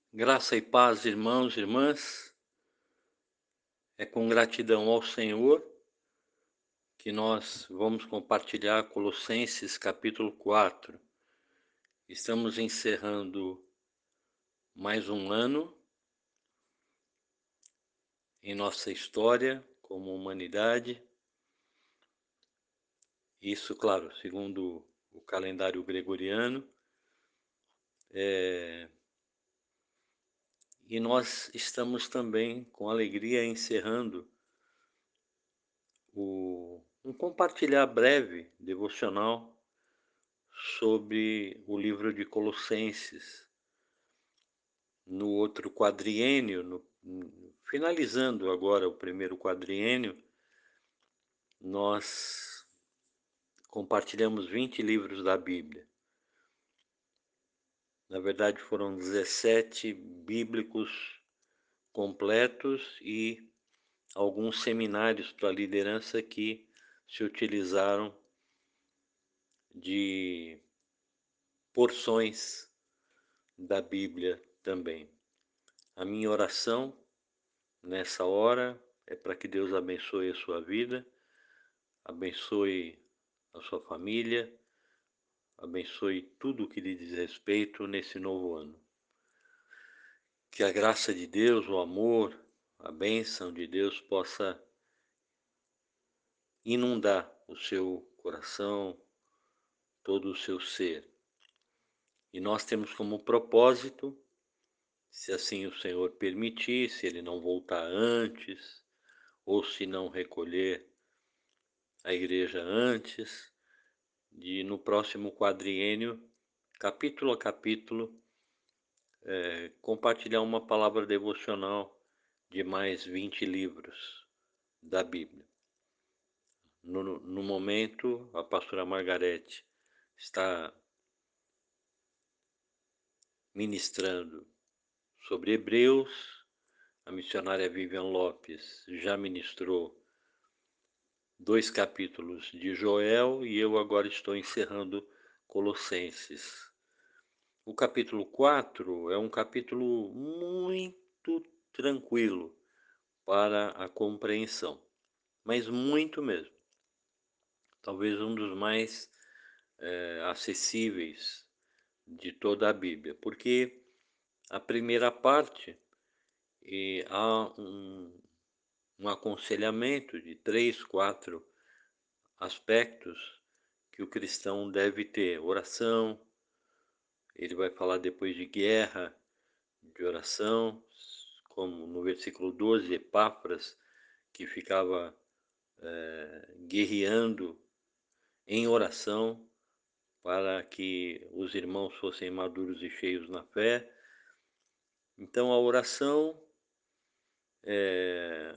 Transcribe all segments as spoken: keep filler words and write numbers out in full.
Graça e paz, irmãos e irmãs. É com gratidão ao Senhor que nós vamos compartilhar Colossenses capítulo quatro. Estamos encerrando mais um ano em nossa história como humanidade. Isso, claro, segundo o calendário gregoriano. É... E nós estamos também com alegria encerrando o... um compartilhar breve devocional sobre o livro de Colossenses. No outro quadriênio, no, finalizando agora o primeiro quadriênio, nós compartilhamos vinte livros da Bíblia. Na verdade, foram dezessete bíblicos completos e alguns seminários para liderança que se utilizaram de porções da Bíblia também. A minha oração nessa hora é para que Deus abençoe a sua vida, abençoe a sua família, abençoe tudo o que lhe diz respeito nesse novo ano. Que a graça de Deus, o amor, a bênção de Deus possa inundar o seu coração, todo o seu ser. E nós temos como propósito, se assim o Senhor permitir, se Ele não voltar antes, ou se não recolher a igreja antes, de no próximo quadriênio, capítulo a capítulo, é, compartilhar uma palavra devocional de mais vinte livros da Bíblia. No, no momento, a pastora Margarete está ministrando sobre Hebreus, a missionária Vivian Lopes já ministrou dois capítulos de Joel e eu agora estou encerrando Colossenses. O capítulo quatro é um capítulo muito tranquilo para a compreensão, mas muito mesmo. Talvez um dos mais é, acessíveis de toda a Bíblia, porque a primeira parte e há um, um aconselhamento de três, quatro aspectos que o cristão deve ter. Oração, ele vai falar depois de guerra, de oração, como no versículo doze, Epáfras, que ficava é, guerreando em oração para que os irmãos fossem maduros e cheios na fé. Então a oração é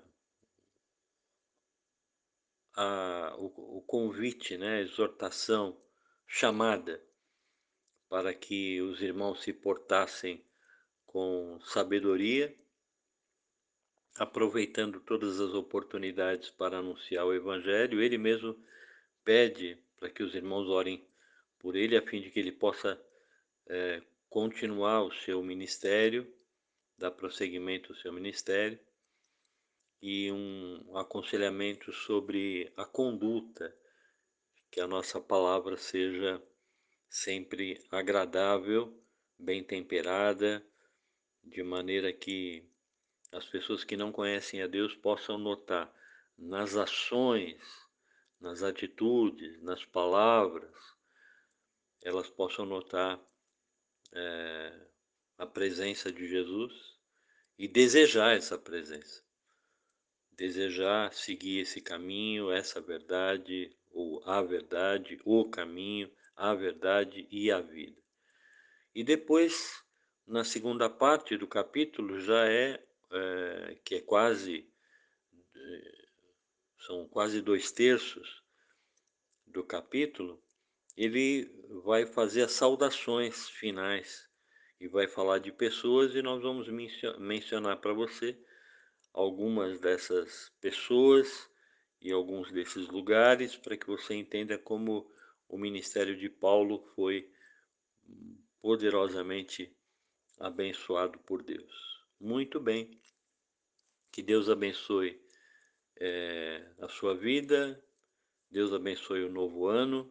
a, o, o convite, né, a exortação, chamada para que os irmãos se portassem com sabedoria, aproveitando todas as oportunidades para anunciar o Evangelho. Ele mesmo pede para que os irmãos orem por ele, a fim de que ele possa é, continuar o seu ministério, dar prosseguimento ao seu ministério, e um aconselhamento sobre a conduta, que a nossa palavra seja sempre agradável, bem temperada, de maneira que as pessoas que não conhecem a Deus possam notar nas ações, nas atitudes, nas palavras, elas possam notar é, a presença de Jesus e desejar essa presença. Desejar seguir esse caminho, essa verdade, ou a verdade, o caminho, a verdade e a vida. E depois, na segunda parte do capítulo, já é, é que é quase, é, são quase dois terços do capítulo, ele vai fazer as saudações finais e vai falar de pessoas, e nós vamos mencionar para você algumas dessas pessoas e alguns desses lugares para que você entenda como o ministério de Paulo foi poderosamente abençoado por Deus. Muito bem, que Deus abençoe eh, a sua vida, Deus abençoe o novo ano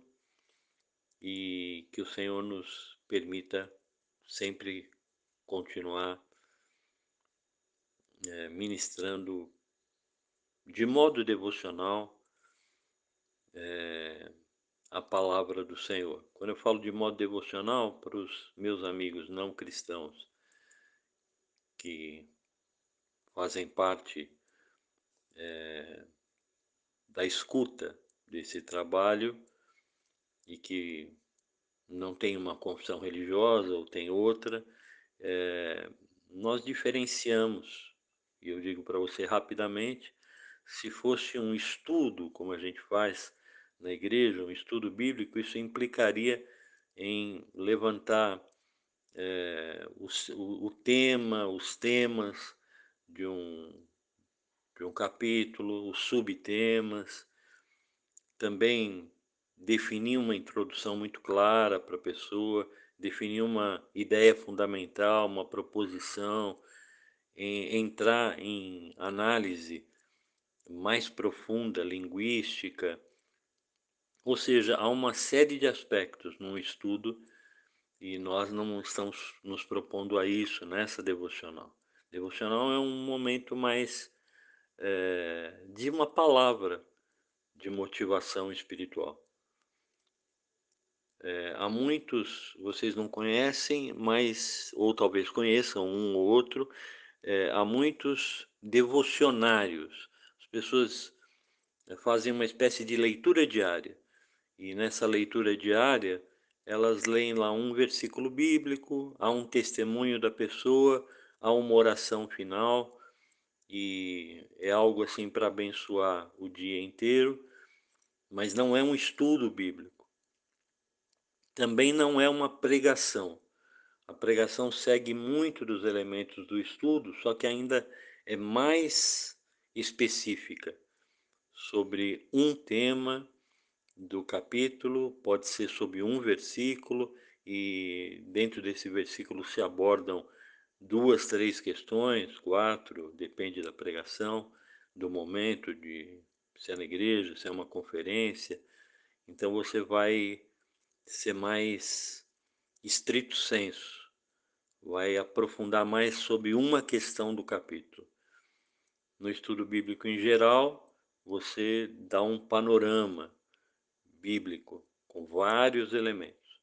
e que o Senhor nos permita sempre continuar eh, ministrando de modo devocional eh, a palavra do Senhor. Quando eu falo de modo devocional, para os meus amigos não cristãos que fazem parte da escuta desse trabalho e que não tem uma confissão religiosa ou tem outra, eh, nós diferenciamos, e eu digo para você rapidamente, se fosse um estudo, como a gente faz na igreja, um estudo bíblico, isso implicaria em levantar eh, os- o, o tema, os temas de um, de um capítulo, os subtemas, também definir uma introdução muito clara para a pessoa, definir uma ideia fundamental, uma proposição, em- entrar em análise mais profunda, linguística, ou seja, há uma série de aspectos num estudo e nós não estamos nos propondo a isso nessa devocional. Devocional é um momento mais eh, de uma palavra de motivação espiritual. Eh, há muitos, vocês não conhecem, mas, ou talvez conheçam um ou outro, eh, há muitos devocionários. As pessoas eh, fazem uma espécie de leitura diária. E nessa leitura diária, elas leem lá um versículo bíblico, há um testemunho da pessoa, há uma oração final, e é algo assim para abençoar o dia inteiro, mas não é um estudo bíblico. Também não é uma pregação. A pregação segue muito dos elementos do estudo, só que ainda é mais específica sobre um tema do capítulo, pode ser sobre um versículo, e dentro desse versículo se abordam duas, três questões, quatro, depende da pregação, do momento, de se é na igreja, se é uma conferência. Então você vai ser mais estrito senso, vai aprofundar mais sobre uma questão do capítulo. No estudo bíblico em geral, você dá um panorama bíblico com vários elementos.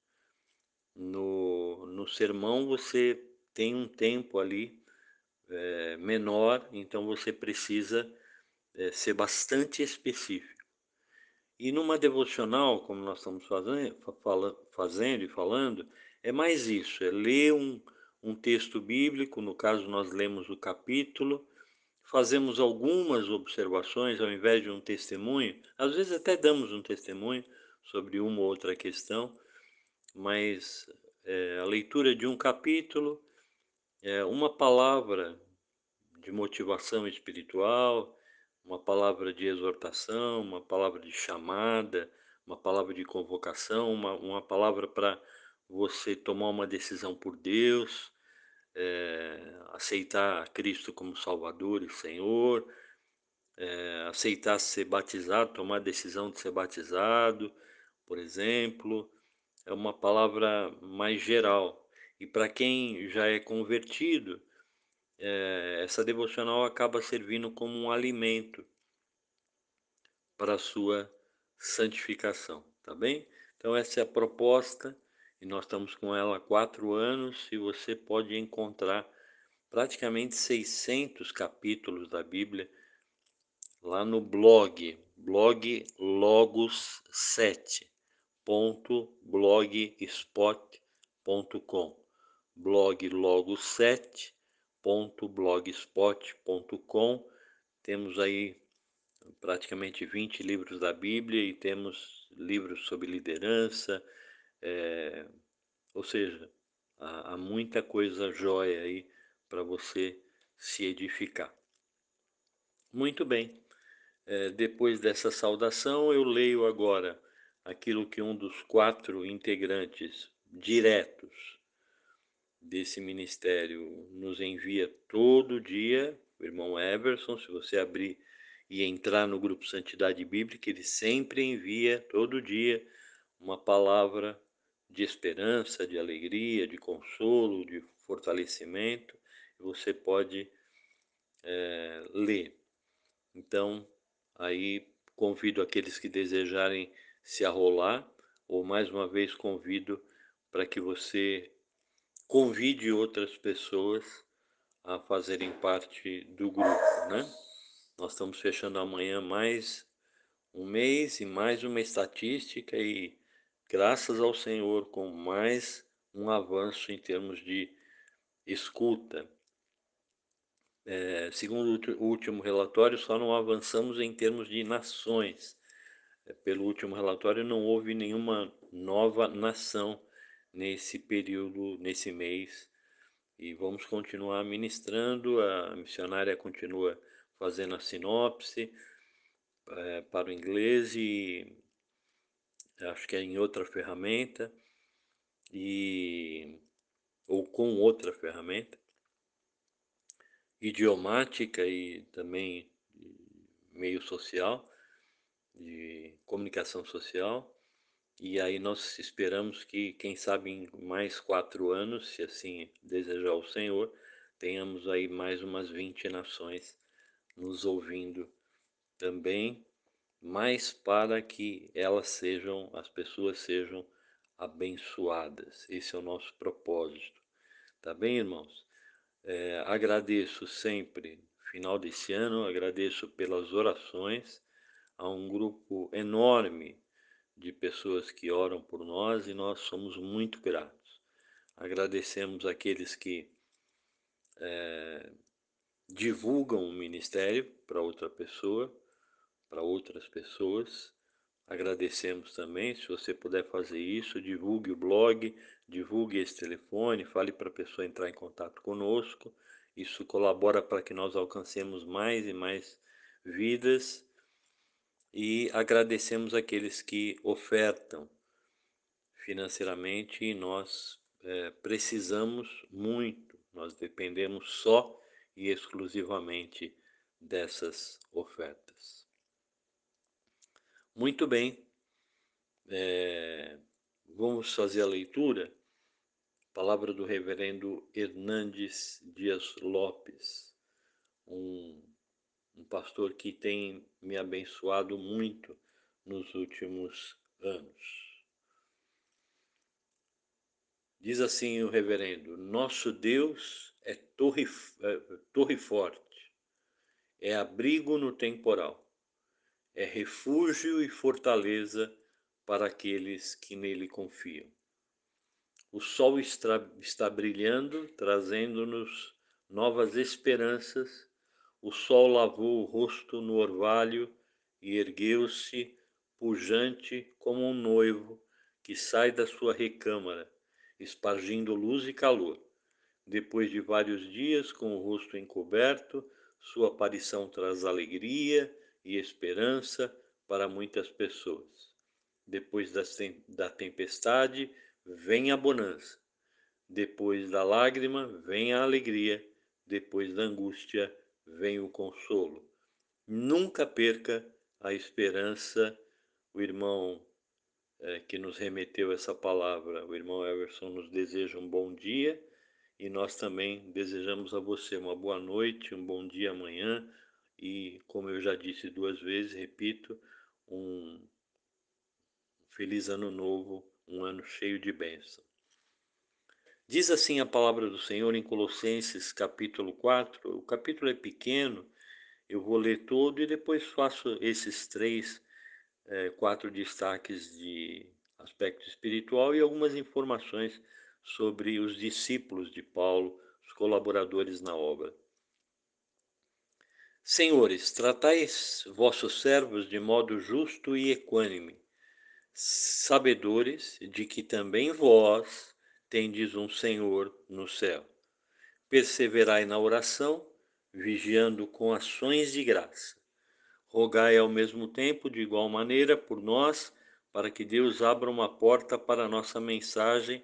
No, no sermão você tem um tempo ali é, menor, então você precisa é, ser bastante específico. E numa devocional, como nós estamos fazendo, fala, fazendo e falando, é mais isso, é ler um, um texto bíblico, no caso nós lemos o capítulo, fazemos algumas observações ao invés de um testemunho, às vezes até damos um testemunho sobre uma ou outra questão, mas é, a leitura de um capítulo, é, uma palavra de motivação espiritual, uma palavra de exortação, uma palavra de chamada, uma palavra de convocação, uma, uma palavra para você tomar uma decisão por Deus, é, aceitar Cristo como Salvador e Senhor, é, aceitar ser batizado, tomar a decisão de ser batizado, por exemplo, é uma palavra mais geral. E para quem já é convertido, é, essa devocional acaba servindo como um alimento para a sua santificação, tá bem? Então essa é a proposta e nós estamos com ela há quatro anos e você pode encontrar praticamente seiscentos capítulos da Bíblia lá no blog, blog logos sete ponto blogspot ponto com, blog logos sete ponto blogspot ponto com. Temos aí praticamente vinte livros da Bíblia e temos livros sobre liderança, é, ou seja, há, há muita coisa jóia aí para você se edificar. Muito bem, é, depois dessa saudação, eu leio agora aquilo que um dos quatro integrantes diretos desse ministério nos envia todo dia, o irmão Everson, se você abrir e entrar no grupo Santidade Bíblica, ele sempre envia todo dia uma palavra de esperança, de alegria, de consolo, de fortalecimento. Você pode é, ler. Então, aí convido aqueles que desejarem se arrolar, ou mais uma vez convido para que você convide outras pessoas a fazerem parte do grupo, né? Nós estamos fechando amanhã mais um mês e mais uma estatística e, graças ao Senhor, com mais um avanço em termos de escuta. É, segundo o último relatório, só não avançamos em termos de nações. É, pelo último relatório, não houve nenhuma nova nação nesse período, nesse mês. E vamos continuar ministrando, a missionária continua fazendo a sinopse é, para o inglês e acho que é em outra ferramenta, e ou com outra ferramenta, idiomática e também meio social, de comunicação social. E aí nós esperamos que, quem sabe, em mais quatro anos, se assim desejar o Senhor, tenhamos aí mais umas vinte nações nos ouvindo também, mas para que elas sejam, as pessoas sejam abençoadas. Esse é o nosso propósito. Tá bem, irmãos? É, agradeço sempre, final desse ano, agradeço pelas orações a um grupo enorme de pessoas que oram por nós e nós somos muito gratos. Agradecemos aqueles que é, divulgam o ministério para outra pessoa, para outras pessoas. Agradecemos também, se você puder fazer isso, divulgue o blog, divulgue esse telefone, fale para a pessoa entrar em contato conosco. Isso colabora para que nós alcancemos mais e mais vidas. E agradecemos aqueles que ofertam financeiramente e nós é, precisamos muito, nós dependemos só e exclusivamente dessas ofertas. Muito bem, é, vamos fazer a leitura. Palavra do reverendo Hernandes Dias Lopes, um, um pastor que tem me abençoado muito nos últimos anos. Diz assim o reverendo: nosso Deus é torre, é, torre forte, é abrigo no temporal, é refúgio e fortaleza para aqueles que nele confiam. O sol está, está brilhando, trazendo-nos novas esperanças. O sol lavou o rosto no orvalho e ergueu-se, pujante como um noivo que sai da sua recâmara, espargindo luz e calor. Depois de vários dias com o rosto encoberto, sua aparição traz alegria e esperança para muitas pessoas. Depois da tempestade, vem a bonança. Depois da lágrima, vem a alegria. Depois da angústia, vem o consolo. Nunca perca a esperança. O irmão é, que nos remeteu essa palavra, o irmão Everson, nos deseja um bom dia e nós também desejamos a você uma boa noite, um bom dia amanhã e, como eu já disse duas vezes, repito, um feliz ano novo, um ano cheio de bênção. Diz assim a palavra do Senhor em Colossenses capítulo quatro, o capítulo é pequeno, eu vou ler todo e depois faço esses três, é, quatro destaques de aspecto espiritual e algumas informações sobre os discípulos de Paulo, os colaboradores na obra. Senhores, tratais vossos servos de modo justo e equânime, sabedores de que também vós tendes um Senhor no céu. Perseverai na oração, vigiando com ações de graça. Rogai ao mesmo tempo, de igual maneira, por nós, para que Deus abra uma porta para a nossa mensagem,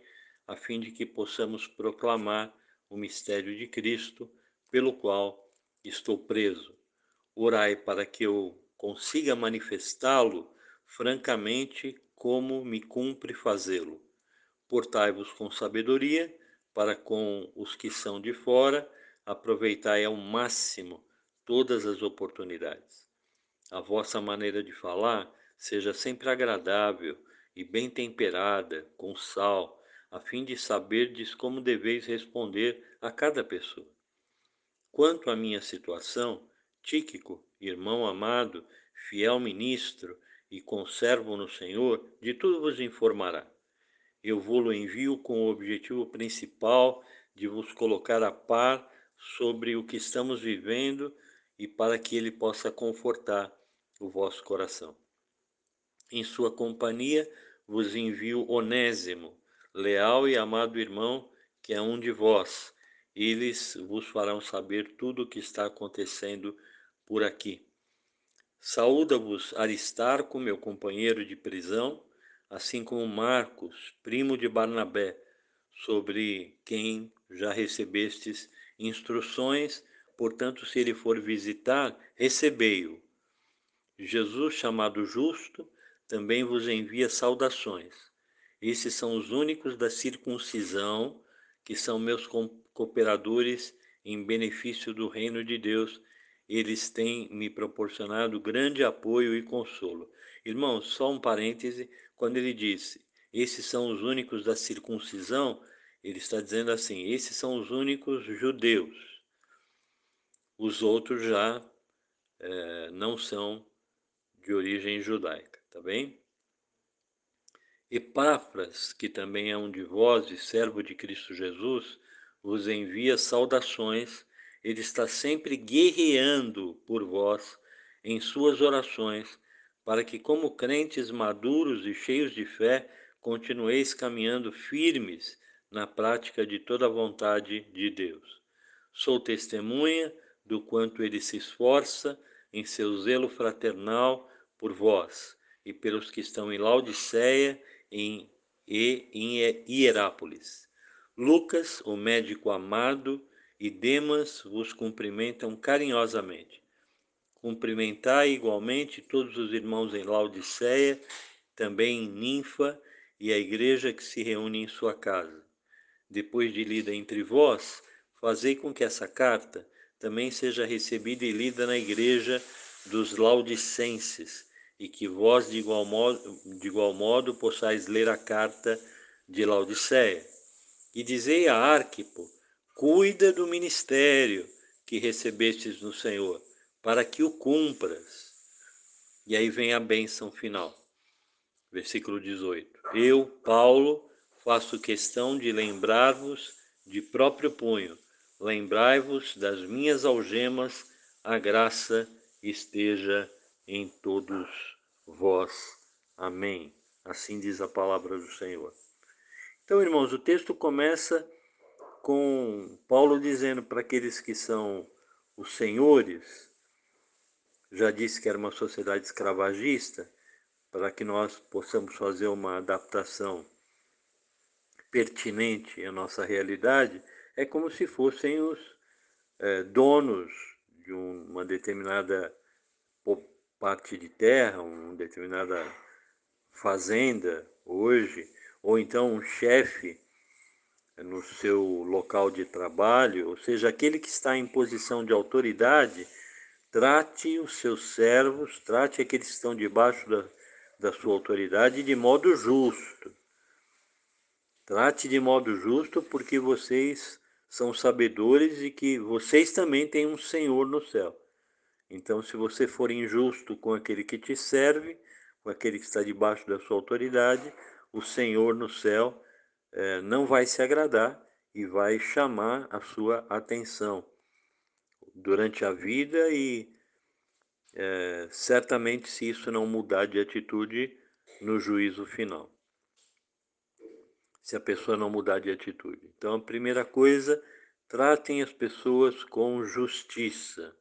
a fim de que possamos proclamar o mistério de Cristo, pelo qual estou preso. Orai para que eu consiga manifestá-lo francamente como me cumpre fazê-lo. Portai-vos com sabedoria, para com os que são de fora, aproveitai ao máximo todas as oportunidades. A vossa maneira de falar seja sempre agradável e bem temperada, com sal, a fim de saberdes como deveis responder a cada pessoa. Quanto à minha situação, Tíquico, irmão amado, fiel ministro e conservo no Senhor, de tudo vos informará. Eu vou-lo envio com o objetivo principal de vos colocar a par sobre o que estamos vivendo e para que ele possa confortar o vosso coração. Em sua companhia vos envio Onésimo, leal e amado irmão, que é um de vós. Eles vos farão saber tudo o que está acontecendo por aqui. Saúda-vos Aristarco, meu companheiro de prisão, assim como Marcos, primo de Barnabé, sobre quem já recebestes instruções, portanto, se ele for visitar, recebei-o. Jesus, chamado Justo, também vos envia saudações. Esses são os únicos da circuncisão que são meus cooperadores em benefício do reino de Deus. Eles têm me proporcionado grande apoio e consolo. Irmãos, só um parêntese, quando ele disse, esses são os únicos da circuncisão, ele está dizendo assim, esses são os únicos judeus. Os outros já é, não são de origem judaica, tá bem? Epáfras, que também é um de vós e servo de Cristo Jesus, vos envia saudações. Ele está sempre guerreando por vós em suas orações, para que, como crentes maduros e cheios de fé, continueis caminhando firmes na prática de toda a vontade de Deus. Sou testemunha do quanto ele se esforça em seu zelo fraternal por vós e pelos que estão em Laodiceia em, e em Hierápolis. Lucas, o médico amado, e Demas vos cumprimentam carinhosamente. Cumprimentai igualmente todos os irmãos em Laodiceia, também em Ninfa e a igreja que se reúne em sua casa. Depois de lida entre vós, fazei com que essa carta também seja recebida e lida na igreja dos Laodicenses, e que vós de igual modo, de igual modo possais ler a carta de Laodiceia. E dizei a Arquipo, cuida do ministério que recebestes no Senhor, para que o cumpras. E aí vem a bênção final. Versículo dezoito. Eu, Paulo, faço questão de lembrar-vos de próprio punho, lembrai-vos das minhas algemas, a graça esteja em todos vós. Amém. Assim diz a palavra do Senhor. Então, irmãos, o texto começa com Paulo dizendo para aqueles que são os senhores, já disse que era uma sociedade escravagista, para que nós possamos fazer uma adaptação pertinente à nossa realidade, é como se fossem os é, donos de uma determinada parte de terra, uma determinada fazenda hoje, ou então um chefe no seu local de trabalho, ou seja, aquele que está em posição de autoridade, trate os seus servos, trate aqueles que estão debaixo da, da sua autoridade de modo justo. Trate de modo justo, porque vocês são sabedores e que vocês também têm um Senhor no céu. Então, se você for injusto com aquele que te serve, com aquele que está debaixo da sua autoridade, o Senhor no céu eh, não vai se agradar e vai chamar a sua atenção durante a vida e eh, certamente, se isso não mudar de atitude, no juízo final. Se a pessoa não mudar de atitude. Então, a primeira coisa, tratem as pessoas com justiça.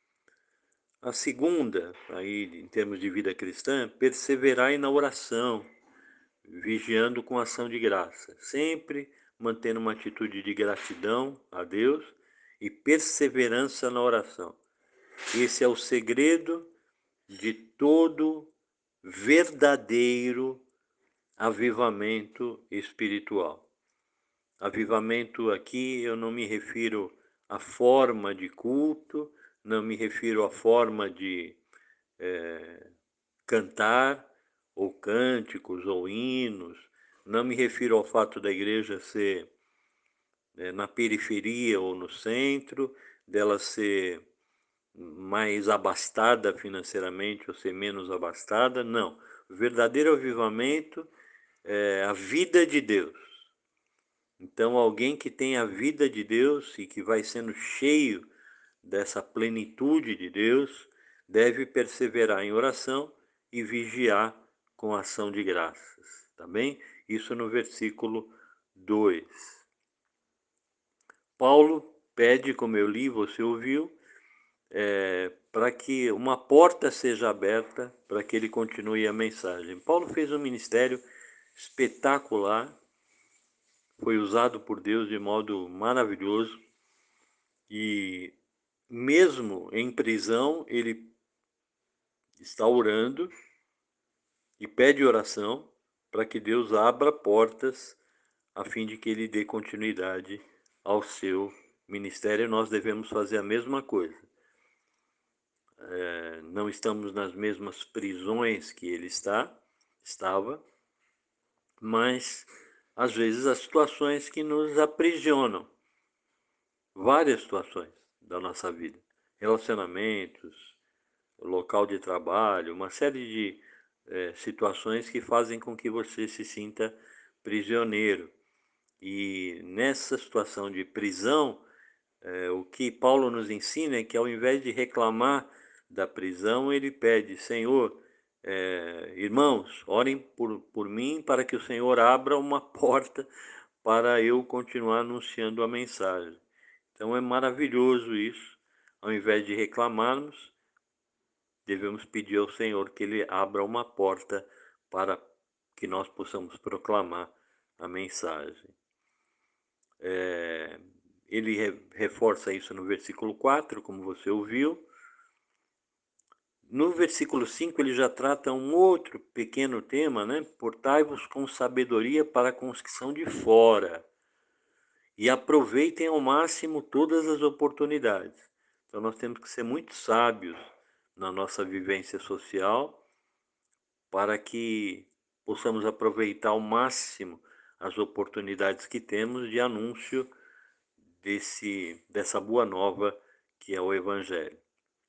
A segunda, aí em termos de vida cristã, perseverai na oração. vigiando com ação de graça, sempre mantendo uma atitude de gratidão a Deus e perseverança na oração. Esse é o segredo de todo verdadeiro avivamento espiritual. Avivamento aqui eu não me refiro à forma de culto, não me refiro à forma de é, cantar, ou cânticos, ou hinos, não me refiro ao fato da igreja ser é, na periferia ou no centro, dela ser mais abastada financeiramente ou ser menos abastada, não. O verdadeiro avivamento é a vida de Deus. Então, alguém que tem a vida de Deus e que vai sendo cheio dessa plenitude de Deus, deve perseverar em oração e vigiar com ação de graças, tá bem? Isso no versículo dois. Paulo pede, como eu li, você ouviu, é, para que uma porta seja aberta para que ele continue a mensagem. Paulo fez um ministério espetacular, foi usado por Deus de modo maravilhoso e mesmo em prisão ele está orando e pede oração para que Deus abra portas a fim de que ele dê continuidade ao seu ministério. Nós devemos fazer a mesma coisa. É, não estamos nas mesmas prisões que ele está, estava, mas às vezes há situações que nos aprisionam, várias situações da nossa vida, relacionamentos, local de trabalho, uma série de é, situações que fazem com que você se sinta prisioneiro. E nessa situação de prisão, é, o que Paulo nos ensina é que ao invés de reclamar da prisão, ele pede, Senhor, é, irmãos, orem por, por mim para que o Senhor abra uma porta para eu continuar anunciando a mensagem. Então é maravilhoso isso. Ao invés de reclamarmos, devemos pedir ao Senhor que Ele abra uma porta para que nós possamos proclamar a mensagem. É, ele re, reforça isso no versículo quatro, como você ouviu. No versículo cinco ele já trata um outro pequeno tema, né? Portai-vos com sabedoria para com os que são de fora e aproveitem ao máximo todas as oportunidades. Então nós temos que ser muito sábios na nossa vivência social para que possamos aproveitar ao máximo as oportunidades que temos de anúncio desse, dessa boa nova que é o Evangelho.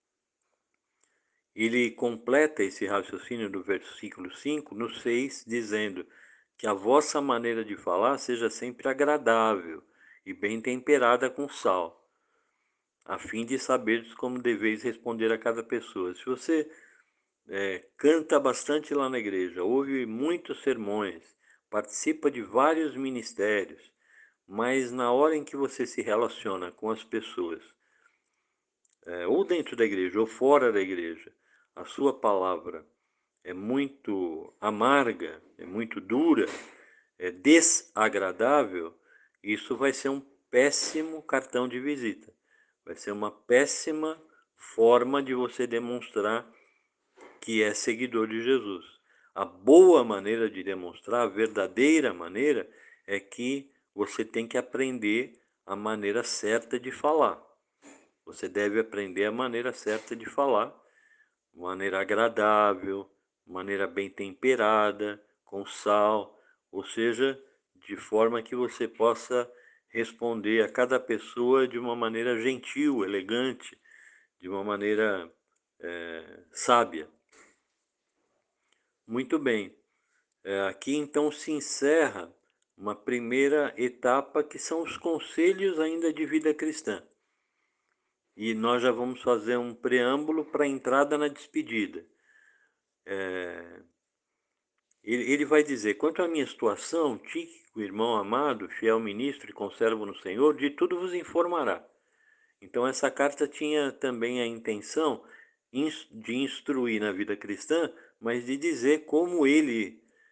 Ele completa esse raciocínio do versículo cinco no seis, dizendo que a vossa maneira de falar seja sempre agradável e bem temperada com sal, a fim de saberes como deveis responder a cada pessoa. Se você é, canta bastante lá na igreja, ouve muitos sermões, participa de vários ministérios, mas na hora em que você se relaciona com as pessoas, é, ou dentro da igreja ou fora da igreja, a sua palavra é muito amarga, é muito dura, é desagradável, isso vai ser um péssimo cartão de visita. Vai ser uma péssima forma de você demonstrar que é seguidor de Jesus. A boa maneira de demonstrar, a verdadeira maneira, é que você tem que aprender a maneira certa de falar. Você deve aprender a maneira certa de falar, maneira agradável, maneira bem temperada, com sal, ou seja, de forma que você possa responder a cada pessoa de uma maneira gentil, elegante, de uma maneira é, sábia. Muito bem. É, aqui então se encerra uma primeira etapa que são os conselhos ainda de vida cristã. E nós já vamos fazer um preâmbulo para a entrada na despedida. É, ele, ele vai dizer, quanto à minha situação, Tíquico, irmão amado, fiel ministro e conservo no Senhor, de tudo vos informará. Então essa carta tinha também a intenção de instruir na vida cristã, mas de dizer como ele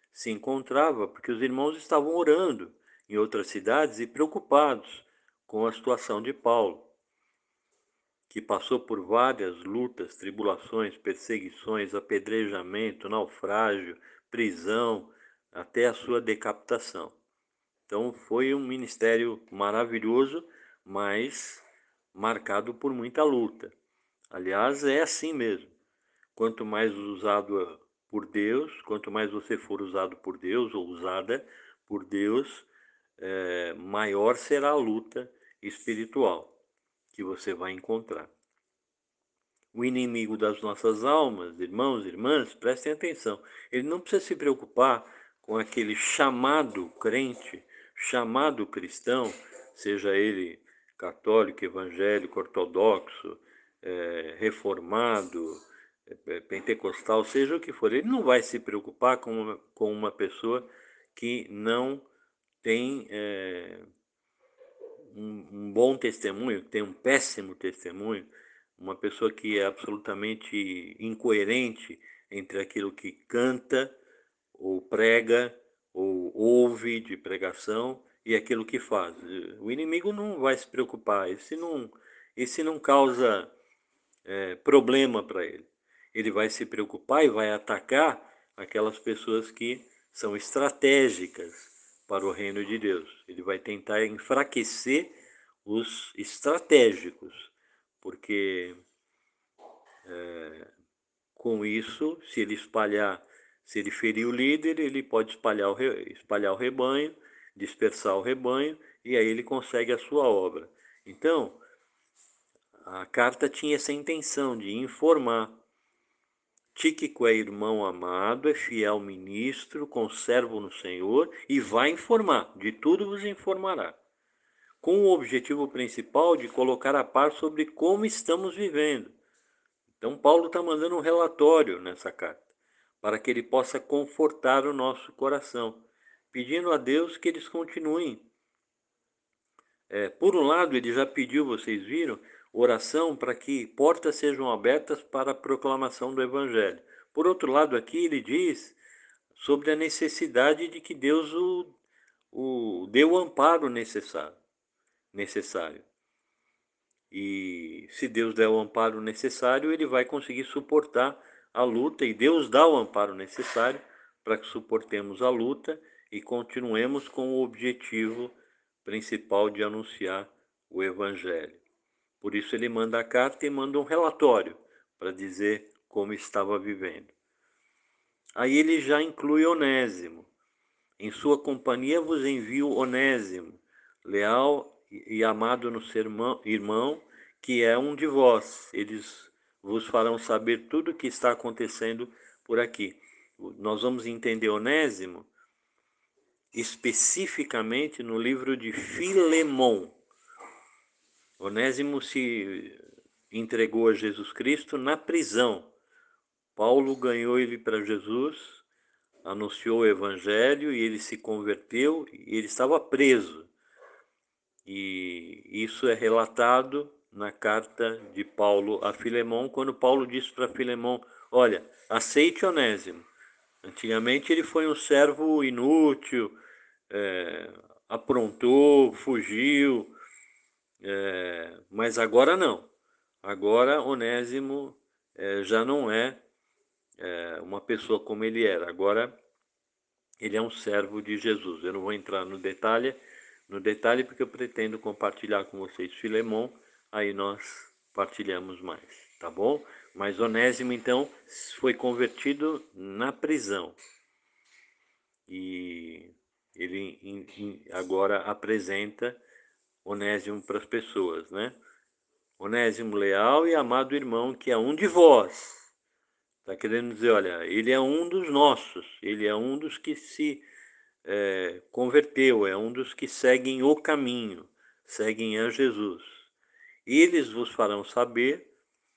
se encontrava, porque os irmãos estavam orando em outras cidades e preocupados com a situação de Paulo, que passou por várias lutas, tribulações, perseguições, apedrejamento, naufrágio, prisão, até a sua decapitação. Então foi um ministério maravilhoso, mas marcado por muita luta. Aliás, é assim mesmo. Quanto mais usado por Deus, quanto mais você for usado por Deus ou usada por Deus, é, maior será a luta espiritual que você vai encontrar. O inimigo das nossas almas, irmãos e irmãs, prestem atenção, ele não precisa se preocupar com aquele chamado crente, chamado cristão, seja ele católico, evangélico, ortodoxo, é, reformado, é, pentecostal, seja o que for. Ele não vai se preocupar com uma, com uma pessoa que não tem é, um, um bom testemunho, que tem um péssimo testemunho, uma pessoa que é absolutamente incoerente entre aquilo que canta, ou prega, ou ouve de pregação e aquilo que faz. O inimigo não vai se preocupar, esse não, esse não causa é, problema para ele. Ele vai se preocupar e vai atacar aquelas pessoas que são estratégicas para o reino de Deus. Ele vai tentar enfraquecer os estratégicos, porque é, com isso, se ele espalhar, se ele ferir o líder, ele pode espalhar o, re, espalhar o rebanho, dispersar o rebanho, e aí ele consegue a sua obra. Então, a carta tinha essa intenção de informar. Tíquico é irmão amado, é fiel ministro, conservo no Senhor, e vai informar, de tudo vos informará, com o objetivo principal de colocar a par sobre como estamos vivendo. Então Paulo está mandando um relatório nessa carta, para que ele possa confortar o nosso coração, pedindo a Deus que eles continuem. É, por um lado, ele já pediu, vocês viram, oração para que portas sejam abertas para a proclamação do Evangelho. Por outro lado, aqui ele diz sobre a necessidade de que Deus o, o dê o amparo necessário. necessário. E se Deus der o amparo necessário, ele vai conseguir suportar a luta, e Deus dá o amparo necessário para que suportemos a luta e continuemos com o objetivo principal de anunciar o Evangelho. Por isso ele manda a carta e manda um relatório para dizer como estava vivendo. Aí ele já inclui Onésimo. Em sua companhia vos envio Onésimo, leal e amado no seu irmão, que é um de vós. Eles vos farão saber tudo o que está acontecendo por aqui. Nós vamos entender Onésimo especificamente no livro de Filemon. Onésimo se entregou a Jesus Cristo na prisão. Paulo ganhou ele para Jesus, anunciou o evangelho e ele se converteu e ele estava preso. E isso é relatado na carta de Paulo a Filemon, quando Paulo disse para Filemon: olha, aceite Onésimo. Antigamente ele foi um servo inútil, é, aprontou, fugiu, é, mas agora não. Agora Onésimo é, já não é, é uma pessoa como ele era. Agora ele é um servo de Jesus. Eu não vou entrar no detalhe, no detalhe porque eu pretendo compartilhar com vocês Filemon, aí nós partilhamos mais, tá bom? Mas Onésimo, então, foi convertido na prisão. E ele agora apresenta Onésimo para as pessoas, né? Onésimo leal e amado irmão, que é um de vós. Está querendo dizer, olha, ele é um dos nossos, ele é um dos que se é, converteu, é um dos que seguem o caminho, seguem a Jesus. Eles vos farão saber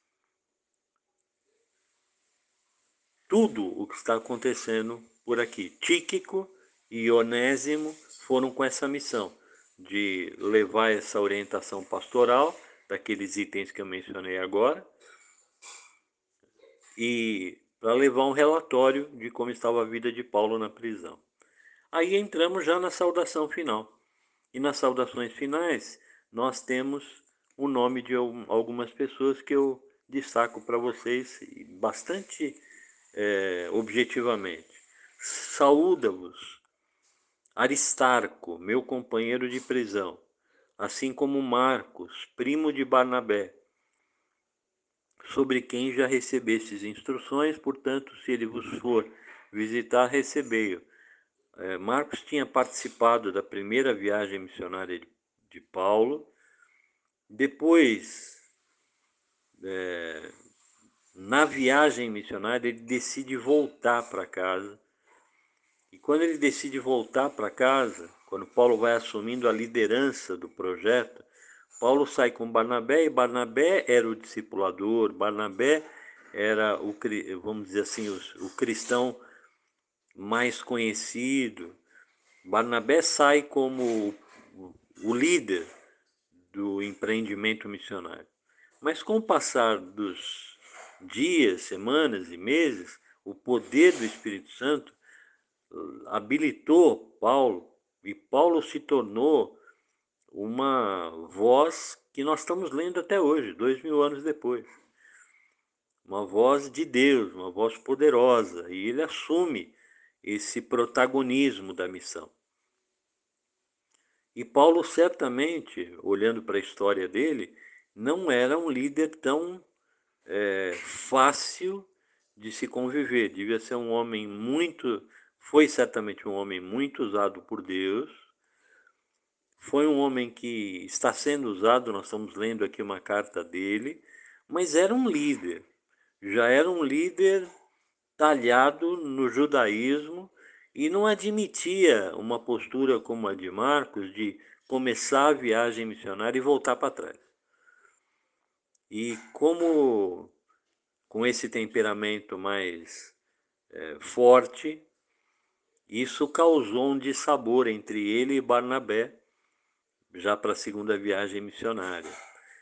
tudo o que está acontecendo por aqui. Tíquico e Onésimo foram com essa missão de levar essa orientação pastoral, daqueles itens que eu mencionei agora, e para levar um relatório de como estava a vida de Paulo na prisão. Aí entramos já na saudação final. E nas saudações finais, nós temos o nome de algumas pessoas que eu destaco para vocês bastante é, objetivamente. Saúda-vos, Aristarco, meu companheiro de prisão, assim como Marcos, primo de Barnabé, sobre quem já recebestes instruções, portanto, se ele vos for visitar, recebei-o. É, Marcos tinha participado da primeira viagem missionária de, de Paulo. Depois, é, na viagem missionária, ele decide voltar para casa. E quando ele decide voltar para casa, quando Paulo vai assumindo a liderança do projeto, Paulo sai com Barnabé, e Barnabé era o discipulador, Barnabé era o, vamos dizer assim, o, o cristão mais conhecido. Barnabé sai como o, o líder do empreendimento missionário. Mas com o passar dos dias, semanas e meses, o poder do Espírito Santo habilitou Paulo, e Paulo se tornou uma voz que nós estamos lendo até hoje, dois mil anos depois. Uma voz de Deus, uma voz poderosa, e ele assume esse protagonismo da missão. E Paulo, certamente, olhando para a história dele, não era um líder tão é, fácil de se conviver. Devia ser um homem muito, foi certamente um homem muito usado por Deus. Foi um homem que está sendo usado, nós estamos lendo aqui uma carta dele, mas era um líder. Já era um líder talhado no judaísmo e não admitia uma postura como a de Marcos de começar a viagem missionária e voltar para trás. E como com esse temperamento mais é, forte, isso causou um dissabor entre ele e Barnabé, já para a segunda viagem missionária.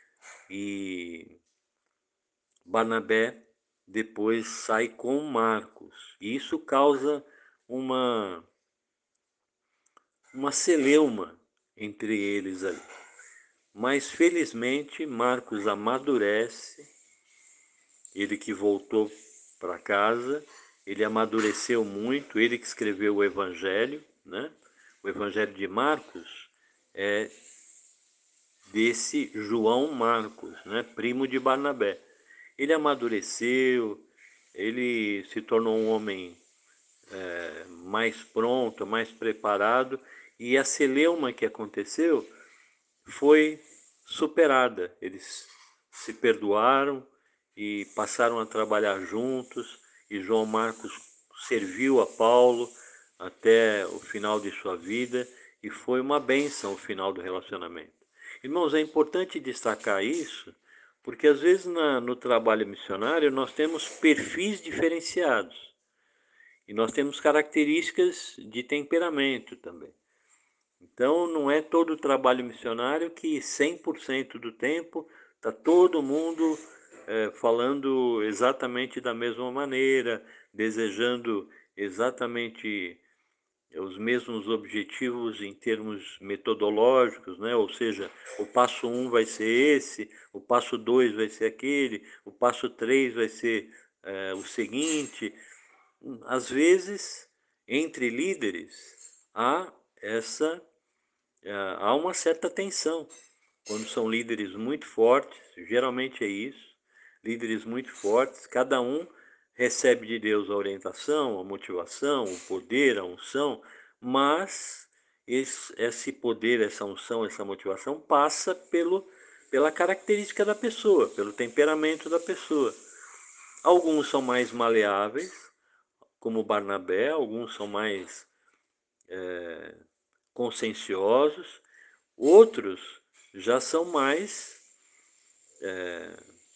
E Barnabé depois sai com Marcos. E isso causa uma, uma celeuma entre eles ali. Mas felizmente Marcos amadurece, ele que voltou para casa, ele amadureceu muito, ele que escreveu o Evangelho, né? O Evangelho de Marcos é desse João Marcos, né? Primo de Barnabé. Ele amadureceu, ele se tornou um homem é, mais pronto, mais preparado, e a celeuma que aconteceu foi superada. Eles se perdoaram e passaram a trabalhar juntos, e João Marcos serviu a Paulo até o final de sua vida, e foi uma bênção o final do relacionamento. Irmãos, é importante destacar isso, porque às vezes na, no trabalho missionário nós temos perfis diferenciados, e nós temos características de temperamento também. Então, não é todo o trabalho missionário que cem por cento do tempo está todo mundo é, falando exatamente da mesma maneira, desejando exatamente os mesmos objetivos em termos metodológicos, né? Ou seja, o passo um vai ser esse, o passo dois vai ser aquele, o passo três vai ser é, o seguinte. Às vezes, entre líderes, há essa há uma certa tensão quando são líderes muito fortes, geralmente é isso, líderes muito fortes, cada um recebe de Deus a orientação, a motivação, o poder, a unção, mas esse, esse poder, essa unção, essa motivação passa pelo, pela característica da pessoa, pelo temperamento da pessoa. Alguns são mais maleáveis, como Barnabé, alguns são mais é, conscienciosos, outros já são mais é,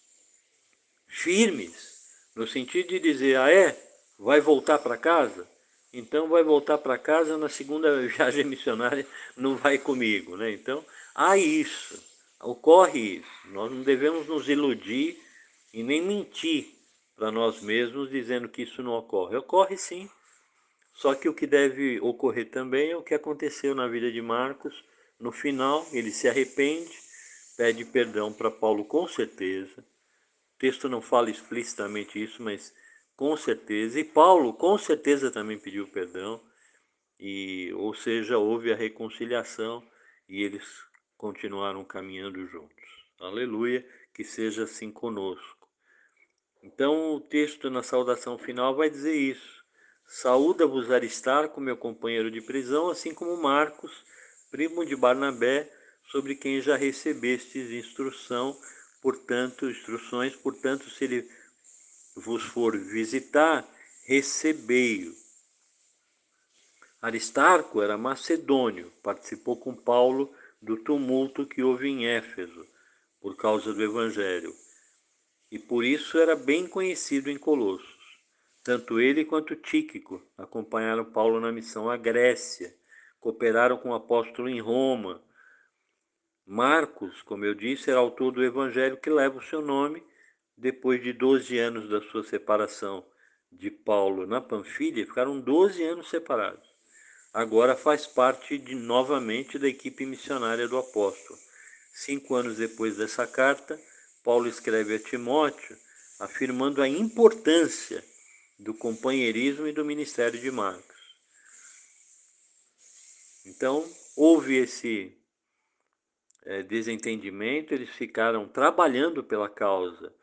firmes, no sentido de dizer, ah é, vai voltar para casa? Então vai voltar para casa na segunda viagem missionária, não vai comigo, né? Então há isso, ocorre isso. Nós não devemos nos iludir e nem mentir para nós mesmos, dizendo que isso não ocorre. Ocorre sim, só que o que deve ocorrer também é o que aconteceu na vida de Marcos. No final, ele se arrepende, pede perdão para Paulo com certeza. O texto não fala explicitamente isso, mas com certeza. E Paulo com certeza também pediu perdão. E, ou seja, houve a reconciliação e eles continuaram caminhando juntos. Aleluia, que seja assim conosco. Então o texto na saudação final vai dizer isso. Saúda-vos Aristarco, meu companheiro de prisão, assim como Marcos, primo de Barnabé, sobre quem já recebestes instrução, portanto, instruções, portanto, se ele vos for visitar, recebei-o. Aristarco era macedônio, participou com Paulo do tumulto que houve em Éfeso, por causa do Evangelho, e por isso era bem conhecido em Colossos. Tanto ele quanto Tíquico acompanharam Paulo na missão à Grécia, cooperaram com o apóstolo em Roma. Marcos, como eu disse, era autor do Evangelho que leva o seu nome, depois de doze anos da sua separação de Paulo na Panfilha, ficaram doze anos separados. Agora faz parte de, novamente da equipe missionária do apóstolo. Cinco anos depois dessa carta, Paulo escreve a Timóteo, afirmando a importância do companheirismo e do ministério de Marcos. Então, houve esse é, desentendimento, eles ficaram trabalhando pela causa,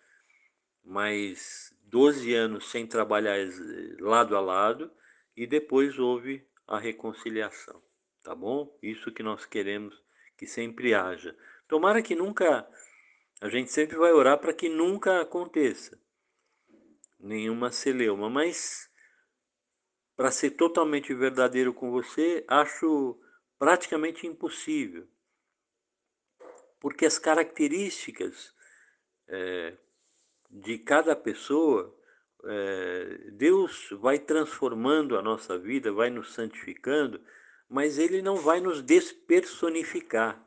mas doze anos sem trabalhar lado a lado, e depois houve a reconciliação, tá bom? Isso que nós queremos que sempre haja. Tomara que nunca, a gente sempre vai orar para que nunca aconteça nenhuma celeuma, mas para ser totalmente verdadeiro com você, acho praticamente impossível, porque as características é, de cada pessoa, é, Deus vai transformando a nossa vida, vai nos santificando, mas Ele não vai nos despersonificar.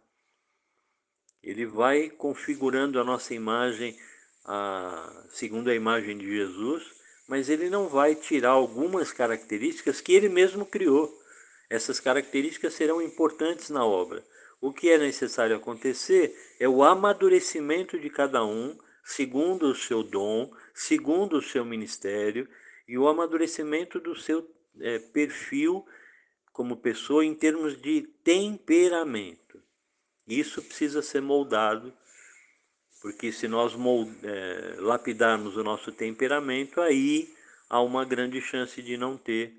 Ele vai configurando a nossa imagem a, segundo a imagem de Jesus, mas Ele não vai tirar algumas características que Ele mesmo criou. Essas características serão importantes na obra. O que é necessário acontecer é o amadurecimento de cada um, segundo o seu dom, segundo o seu ministério, e o amadurecimento do seu é, perfil como pessoa em termos de temperamento. Isso precisa ser moldado, porque se nós mold, é, lapidarmos o nosso temperamento, aí há uma grande chance de não ter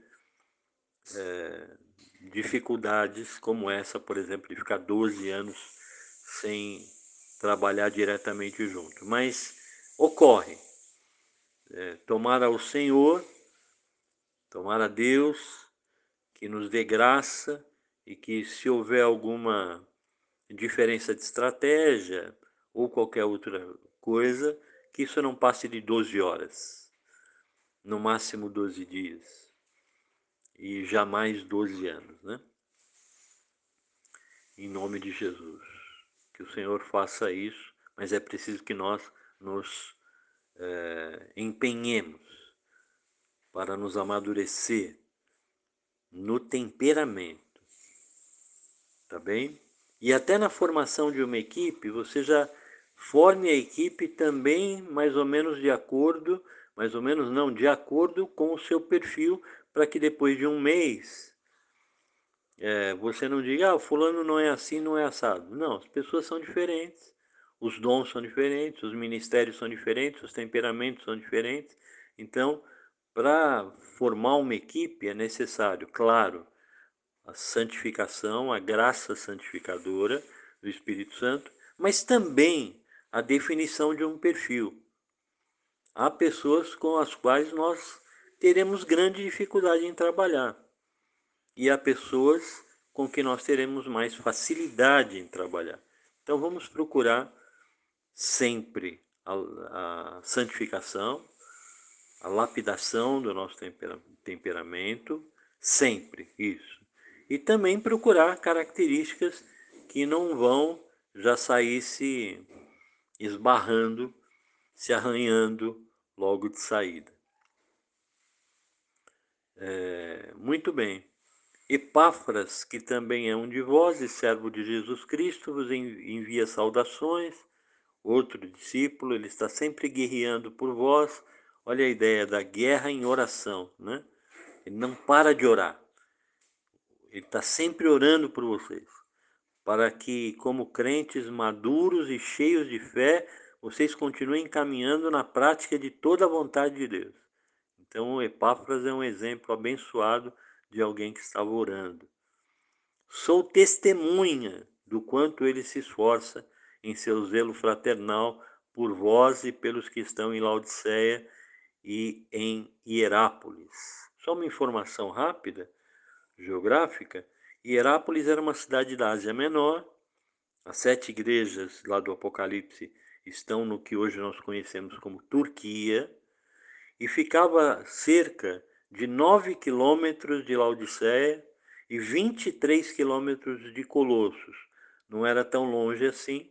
é, dificuldades como essa, por exemplo, de ficar doze anos sem trabalhar diretamente junto. Mas ocorre. É, tomara ao Senhor, tomara a Deus que nos dê graça e que, se houver alguma diferença de estratégia ou qualquer outra coisa, que isso não passe de doze horas, no máximo doze dias, e jamais doze anos, né? Em nome de Jesus. Que o Senhor faça isso, mas é preciso que nós nos é, empenhemos para nos amadurecer no temperamento, tá bem? E até na formação de uma equipe, você já forme a equipe também mais ou menos de acordo, mais ou menos não, de acordo com o seu perfil, para que depois de um mês é, você não diga, ah, o fulano não é assim, não é assado. Não, as pessoas são diferentes, os dons são diferentes, os ministérios são diferentes, os temperamentos são diferentes. Então, para formar uma equipe é necessário, claro, a santificação, a graça santificadora do Espírito Santo, mas também a definição de um perfil. Há pessoas com as quais nós teremos grande dificuldade em trabalhar, e há pessoas com que nós teremos mais facilidade em trabalhar. Então vamos procurar sempre a, a santificação, a lapidação do nosso tempera, temperamento, sempre isso. E também procurar características que não vão já sair se esbarrando, se arranhando logo de saída. É, muito bem. Epáfras, que também é um de vós e servo de Jesus Cristo, vos envia saudações. Outro discípulo, ele está sempre guerreando por vós. Olha a ideia da guerra em oração, né? Ele não para de orar. Ele está sempre orando por vocês, para que, como crentes maduros e cheios de fé, vocês continuem caminhando na prática de toda a vontade de Deus. Então, Epáfras é um exemplo abençoado de alguém que estava orando. Sou testemunha do quanto ele se esforça em seu zelo fraternal por vós e pelos que estão em Laodiceia e em Hierápolis. Só uma informação rápida, geográfica. Hierápolis era uma cidade da Ásia Menor. As sete igrejas lá do Apocalipse estão no que hoje nós conhecemos como Turquia, e ficava cerca de nove quilômetros de Laodiceia e vinte e três quilômetros de Colossos. Não era tão longe assim,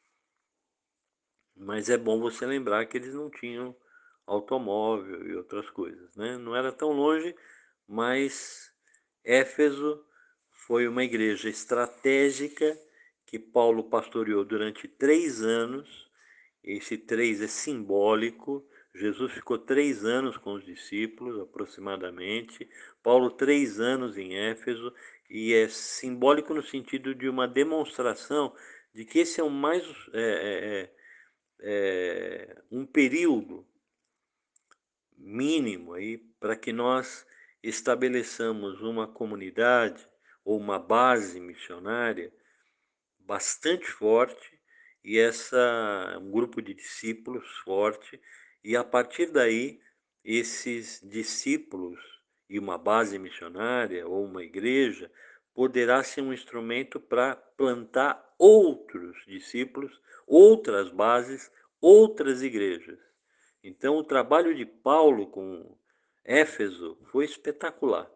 mas é bom você lembrar que eles não tinham automóvel e outras coisas, né? Não era tão longe, mas Éfeso foi uma igreja estratégica que Paulo pastoreou durante três anos. Esse três é simbólico. Jesus ficou três anos com os discípulos, aproximadamente. Paulo, três anos em Éfeso. E é simbólico no sentido de uma demonstração de que esse é, o mais, é, é, é, um período mínimo aí para que nós estabeleçamos uma comunidade ou uma base missionária bastante forte, e essa um grupo de discípulos forte, e a partir daí esses discípulos e uma base missionária ou uma igreja poderá ser um instrumento para plantar outros discípulos, outras bases, outras igrejas. Então o trabalho de Paulo com Éfeso foi espetacular.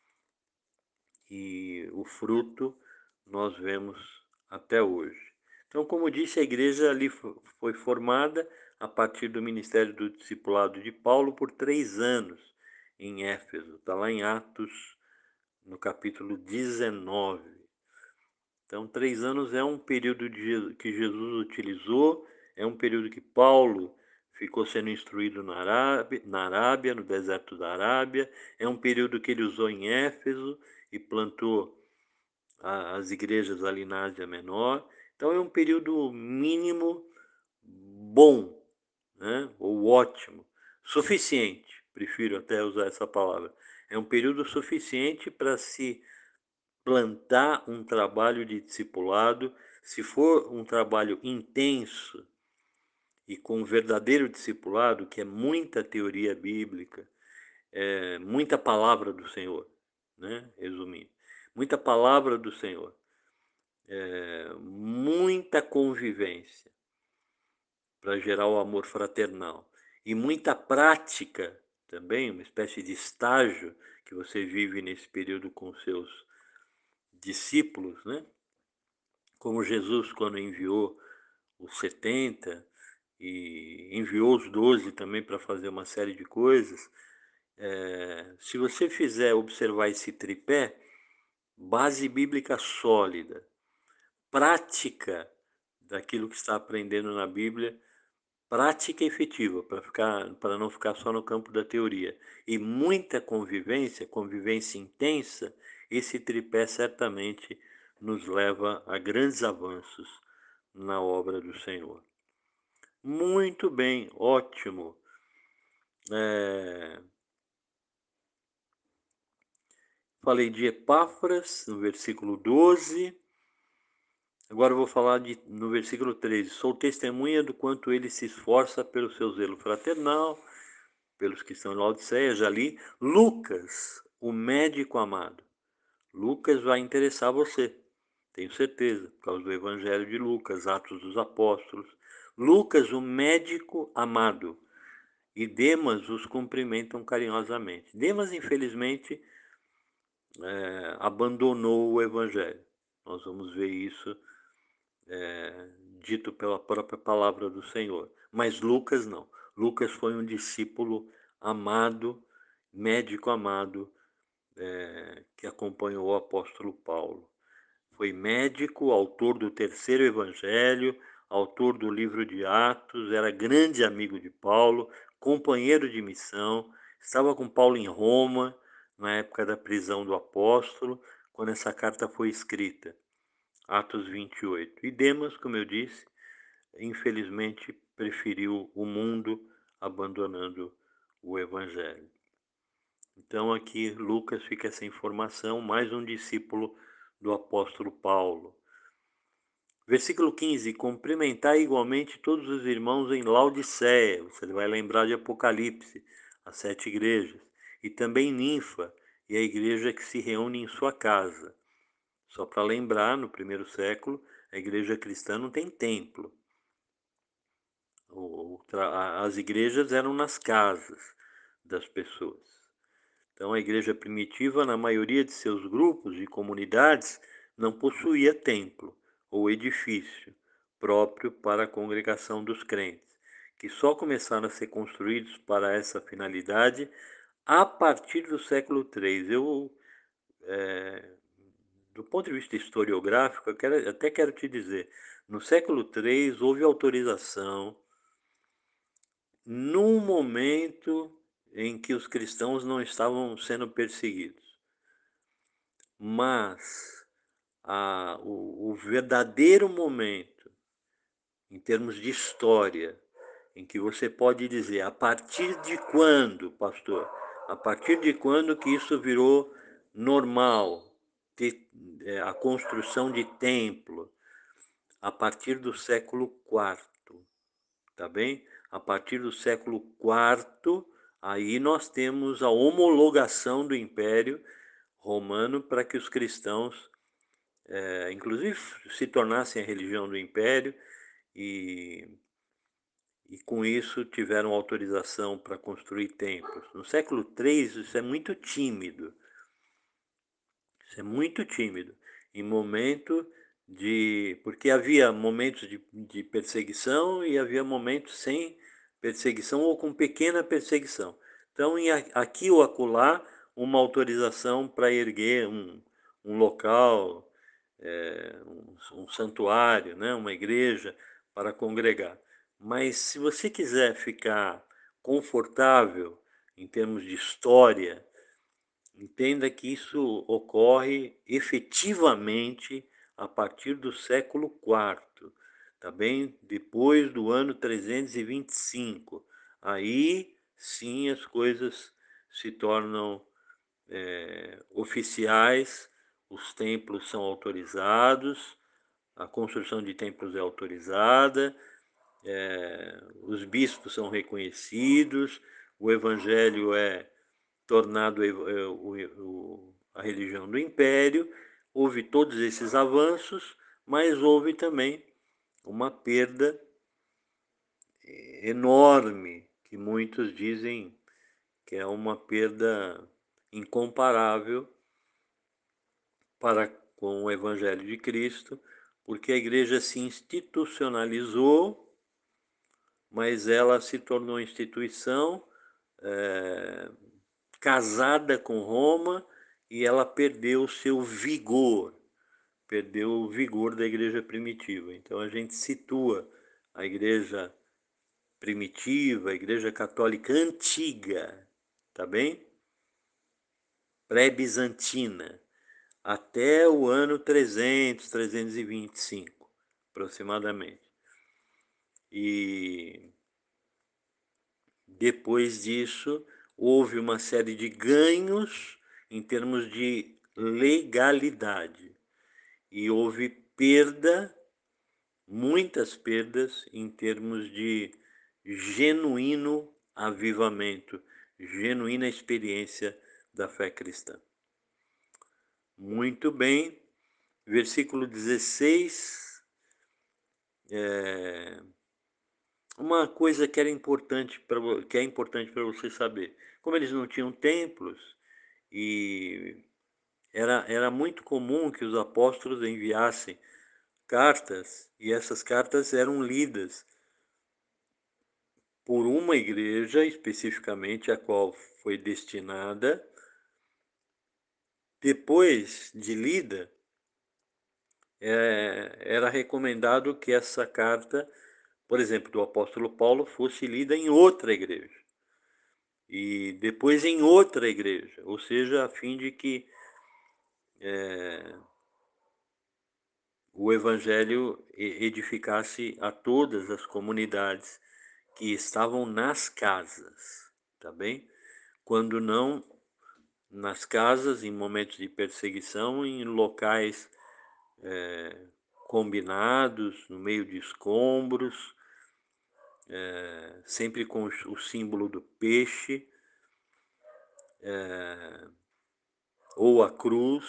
E o fruto nós vemos até hoje. Então, como disse, a igreja ali foi formada a partir do ministério do discipulado de Paulo por três anos em Éfeso. Está lá em Atos, no capítulo dezenove. Então, três anos é um período de, que Jesus utilizou, é um período que Paulo ficou sendo instruído na Arábia, na Arábia, no deserto da Arábia, é um período que ele usou em Éfeso e plantou as igrejas ali na Ásia Menor. Então é um período mínimo bom, né? Ou ótimo, suficiente, prefiro até usar essa palavra. É um período suficiente para se plantar um trabalho de discipulado. Se for um trabalho intenso e com verdadeiro discipulado, que é muita teoria bíblica, é muita palavra do Senhor, né? Resumindo, muita palavra do Senhor. É, muita convivência para gerar o amor fraternal e muita prática também, uma espécie de estágio que você vive nesse período com seus discípulos, né? Como Jesus, quando enviou os setenta e enviou os doze também para fazer uma série de coisas. É, se você fizer observar esse tripé, base bíblica sólida, prática daquilo que está aprendendo na Bíblia, prática efetiva, para ficar, para não ficar só no campo da teoria, e muita convivência, convivência intensa, esse tripé certamente nos leva a grandes avanços na obra do Senhor. Muito bem, ótimo. É... Falei de Epáfras, no versículo doze. Agora eu vou falar de, no versículo treze. Sou testemunha do quanto ele se esforça pelo seu zelo fraternal, pelos que estão em Laodiceia, já li. Lucas, o médico amado. Lucas vai interessar você, tenho certeza, por causa do Evangelho de Lucas, Atos dos Apóstolos. Lucas, o médico amado. E Demas os cumprimentam carinhosamente. Demas, infelizmente, é, abandonou o Evangelho. Nós vamos ver isso é, dito pela própria palavra do Senhor. Mas Lucas não. Lucas foi um discípulo amado, médico amado, é, que acompanhou o apóstolo Paulo. Foi médico, autor do terceiro evangelho, autor do livro de Atos, era grande amigo de Paulo, companheiro de missão, estava com Paulo em Roma, na época da prisão do apóstolo, quando essa carta foi escrita, Atos vinte e oito. E Demas, como eu disse, infelizmente preferiu o mundo, abandonando o evangelho. Então aqui Lucas fica essa informação, mais um discípulo do apóstolo Paulo. Versículo quinze, cumprimentai igualmente todos os irmãos em Laodiceia, você vai lembrar de Apocalipse, as sete igrejas, e também Ninfa, e a igreja que se reúne em sua casa. Só para lembrar, no primeiro século, a igreja cristã não tem templo. As igrejas eram nas casas das pessoas. Então, a igreja primitiva, na maioria de seus grupos e comunidades, não possuía templo ou edifício próprio para a congregação dos crentes, que só começaram a ser construídos para essa finalidade a partir do século três. Eu, é, do ponto de vista historiográfico, eu quero, até quero te dizer, no século três houve autorização, num momento em que os cristãos não estavam sendo perseguidos. Mas a, o, o verdadeiro momento, em termos de história, em que você pode dizer a partir de quando, pastor, a partir de quando que isso virou normal, ter, é, a construção de templo, a partir do século quarto, tá bem? A partir do século quarto, aí nós temos a homologação do Império Romano para que os cristãos, é, inclusive, se tornassem a religião do Império e, e com isso tiveram autorização para construir templos. No século três isso é muito tímido, isso é muito tímido, em momento de... porque havia momentos de, de perseguição e havia momentos sem perseguição ou com pequena perseguição. Então, em, aqui ou acolá, uma autorização para erguer um, um local, é, um, um santuário, né, uma igreja para congregar. Mas se você quiser ficar confortável em termos de história, entenda que isso ocorre efetivamente a partir do século quarto, tá bem? Depois do ano trezentos e vinte e cinco. Aí sim as coisas se tornam é, oficiais, os templos são autorizados, a construção de templos é autorizada, é, os bispos são reconhecidos, o evangelho é tornado a religião do império. Houve todos esses avanços, mas houve também uma perda enorme, que muitos dizem que é uma perda incomparável para com o Evangelho de Cristo, porque a igreja se institucionalizou, mas ela se tornou instituição é, casada com Roma, e ela perdeu o seu vigor, perdeu o vigor da igreja primitiva. Então a gente situa a igreja primitiva, a igreja católica antiga, tá bem? Pré-bizantina, até o ano trezentos, trezentos e vinte e cinco, aproximadamente. E depois disso, houve uma série de ganhos em termos de legalidade. E houve perda, muitas perdas, em termos de genuíno avivamento, genuína experiência da fé cristã. Muito bem, versículo dezesseis. É, uma coisa que era importante para que é importante para você saber, como eles não tinham templos e era, era muito comum que os apóstolos enviassem cartas, e essas cartas eram lidas por uma igreja especificamente, a qual foi destinada. Depois de lida, eh, era recomendado que essa carta, por exemplo, do apóstolo Paulo, fosse lida em outra igreja. E depois em outra igreja, ou seja, a fim de que eh, o evangelho edificasse a todas as comunidades que estavam nas casas, tá bem? Quando não nas casas, em momentos de perseguição, em locais é, combinados, no meio de escombros, é, sempre com o, o símbolo do peixe, é, ou a cruz,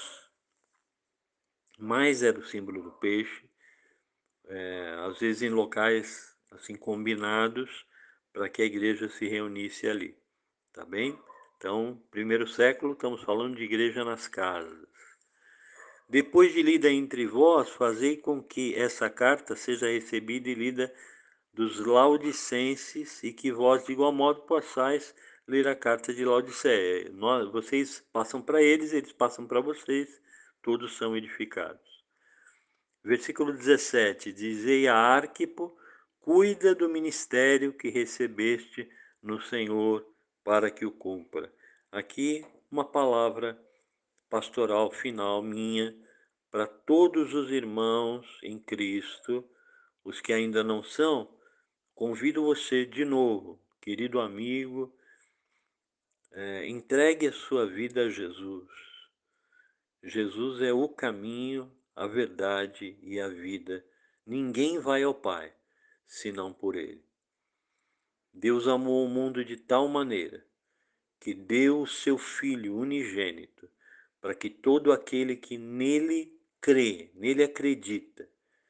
mais era o símbolo do peixe, é, às vezes em locais assim combinados, para que a igreja se reunisse ali, tá bem? Então, primeiro século, estamos falando de igreja nas casas. Depois de lida entre vós, fazei com que essa carta seja recebida e lida dos Laodicenses, e que vós, de igual modo, possais ler a carta de Laodiceia. Nós, vocês passam para eles, eles passam para vocês, todos são edificados. Versículo dezessete, dizei a Arquipo, cuida do ministério que recebeste no Senhor, para que o cumpra. Aqui uma palavra pastoral final minha, para todos os irmãos em Cristo, os que ainda não são. Convido você de novo, querido amigo, é, entregue a sua vida a Jesus. Jesus é o caminho, a verdade e a vida. Ninguém vai ao Pai senão por Ele. Deus amou o mundo de tal maneira que deu o seu Filho unigênito, para que todo aquele que nele crê, nele acredita,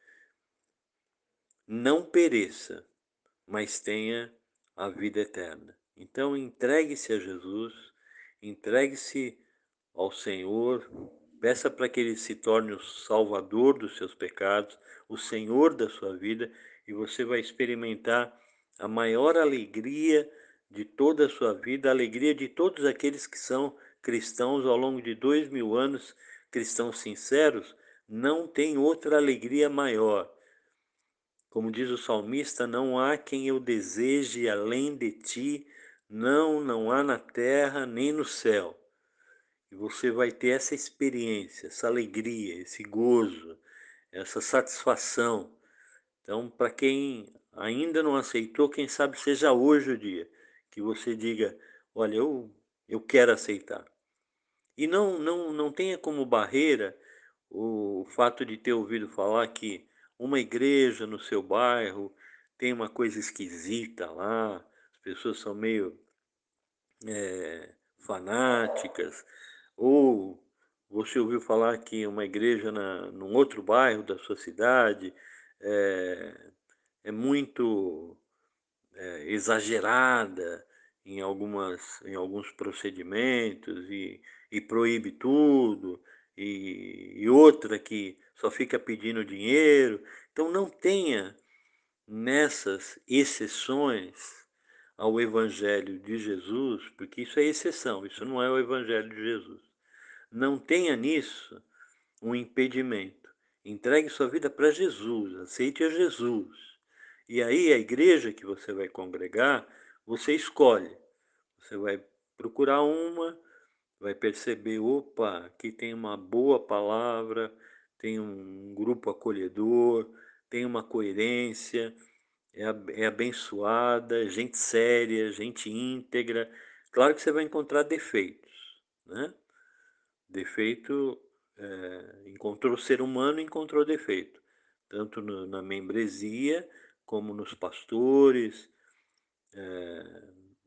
não pereça, mas tenha a vida eterna. Então entregue-se a Jesus, entregue-se ao Senhor, peça para que Ele se torne o Salvador dos seus pecados, o Senhor da sua vida, e você vai experimentar a maior alegria de toda a sua vida, a alegria de todos aqueles que são cristãos ao longo de dois mil anos, cristãos sinceros. Não tem outra alegria maior. Como diz o salmista, não há quem eu deseje além de ti, não, não há na terra nem no céu. E você vai ter essa experiência, essa alegria, esse gozo, essa satisfação. Então, para quem ainda não aceitou, quem sabe seja hoje o dia que você diga, olha, eu, eu quero aceitar. E não, não, não tenha como barreira o fato de ter ouvido falar que uma igreja no seu bairro tem uma coisa esquisita lá, as pessoas são meio é, fanáticas, ou você ouviu falar que uma igreja na, num outro bairro da sua cidade é, é muito é, exagerada em, algumas, em alguns procedimentos e, e proíbe tudo, e, e outra que só fica pedindo dinheiro. Então não tenha nessas exceções ao Evangelho de Jesus, porque isso é exceção, isso não é o Evangelho de Jesus. Não tenha nisso um impedimento. Entregue sua vida para Jesus, aceite a Jesus. E aí a igreja que você vai congregar, você escolhe. Você vai procurar uma, vai perceber, opa, aqui tem uma boa palavra, tem um grupo acolhedor, tem uma coerência, é abençoada, gente séria, gente íntegra. Claro que você vai encontrar defeitos, né? Defeito, é, encontrou o ser humano, encontrou defeito, tanto no, na membresia, como nos pastores, é,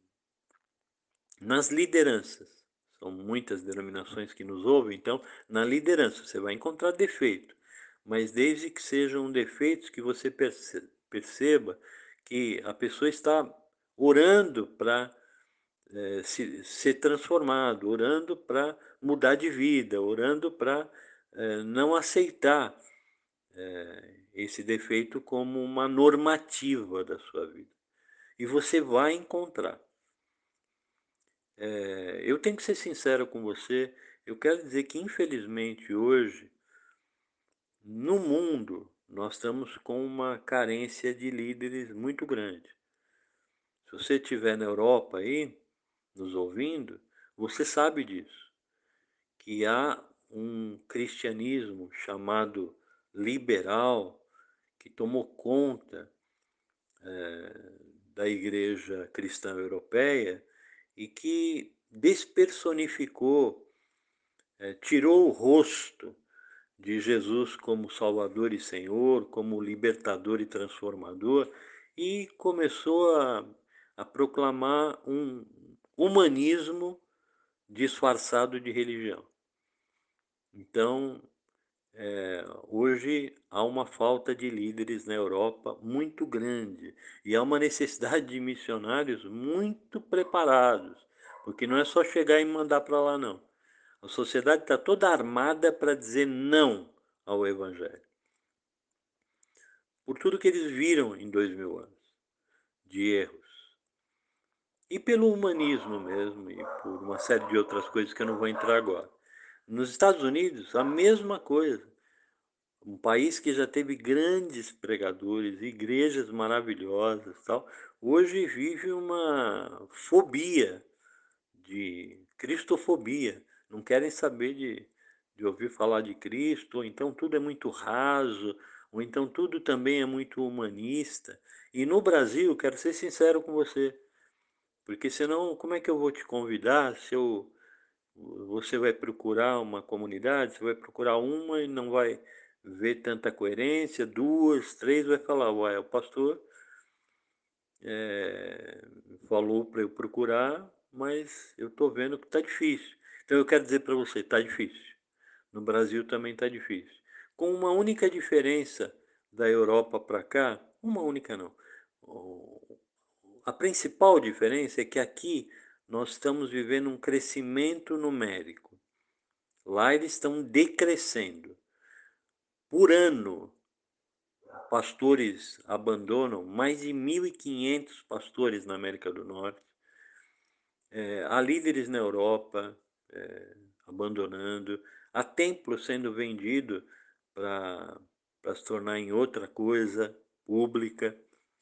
nas lideranças. São muitas denominações que nos ouvem, então, na liderança você vai encontrar defeito, mas desde que sejam defeitos que você perceba que a pessoa está orando para é, se, ser transformado, orando para mudar de vida, orando para é, não aceitar é, esse defeito como uma normativa da sua vida. e você vai encontrar. Eh, eu tenho que ser sincero com você, eu quero dizer que infelizmente hoje, no mundo, nós estamos com uma carência de líderes muito grande. Se você estiver na Europa aí, nos ouvindo, você sabe disso, que há um cristianismo chamado liberal que tomou conta eh, da igreja cristã europeia e que despersonificou, eh, tirou o rosto de Jesus como Salvador e Senhor, como libertador e transformador, e começou a, a proclamar um humanismo disfarçado de religião. Então, eh, hoje há uma falta de líderes na Europa muito grande e há uma necessidade de missionários muito preparados, porque não é só chegar e mandar para lá, não. A sociedade está toda armada para dizer não ao Evangelho, por tudo que eles viram em dois mil anos de erros. E pelo humanismo mesmo, e por uma série de outras coisas que eu não vou entrar agora. Nos Estados Unidos, a mesma coisa. Um país que já teve grandes pregadores, igrejas maravilhosas, tal, hoje vive uma fobia, de cristofobia. Não querem saber de, de ouvir falar de Cristo, ou então tudo é muito raso, ou então tudo também é muito humanista. E no Brasil, quero ser sincero com você, porque senão como é que eu vou te convidar se eu você vai procurar uma comunidade, você vai procurar uma e não vai ver tanta coerência, duas, três, vai falar, uai, o pastor eh, falou para eu procurar, mas eu estou vendo que está difícil. Então eu quero dizer para você, está difícil. No Brasil também está difícil. Com uma única diferença da Europa para cá, uma única não. A principal diferença é que aqui nós estamos vivendo um crescimento numérico. Lá eles estão decrescendo. Por ano, pastores abandonam, mais de mil e quinhentos pastores na América do Norte. É, há líderes na Europa é, abandonando, há templo sendo vendido para se tornar em outra coisa pública.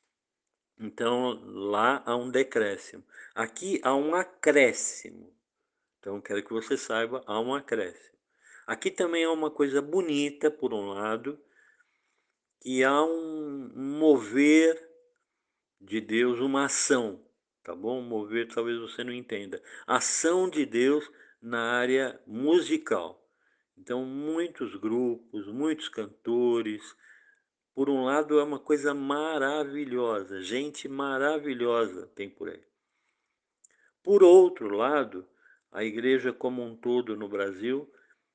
Então, lá há um decréscimo. Aqui há um acréscimo. Então, quero que você saiba, há um acréscimo. Aqui também há uma coisa bonita, por um lado, que há um mover de Deus, uma ação, tá bom? Mover, talvez você não entenda. Ação de Deus na área musical. Então, muitos grupos, muitos cantores. Por um lado, é uma coisa maravilhosa, gente maravilhosa tem por aí. Por outro lado, a igreja como um todo no Brasil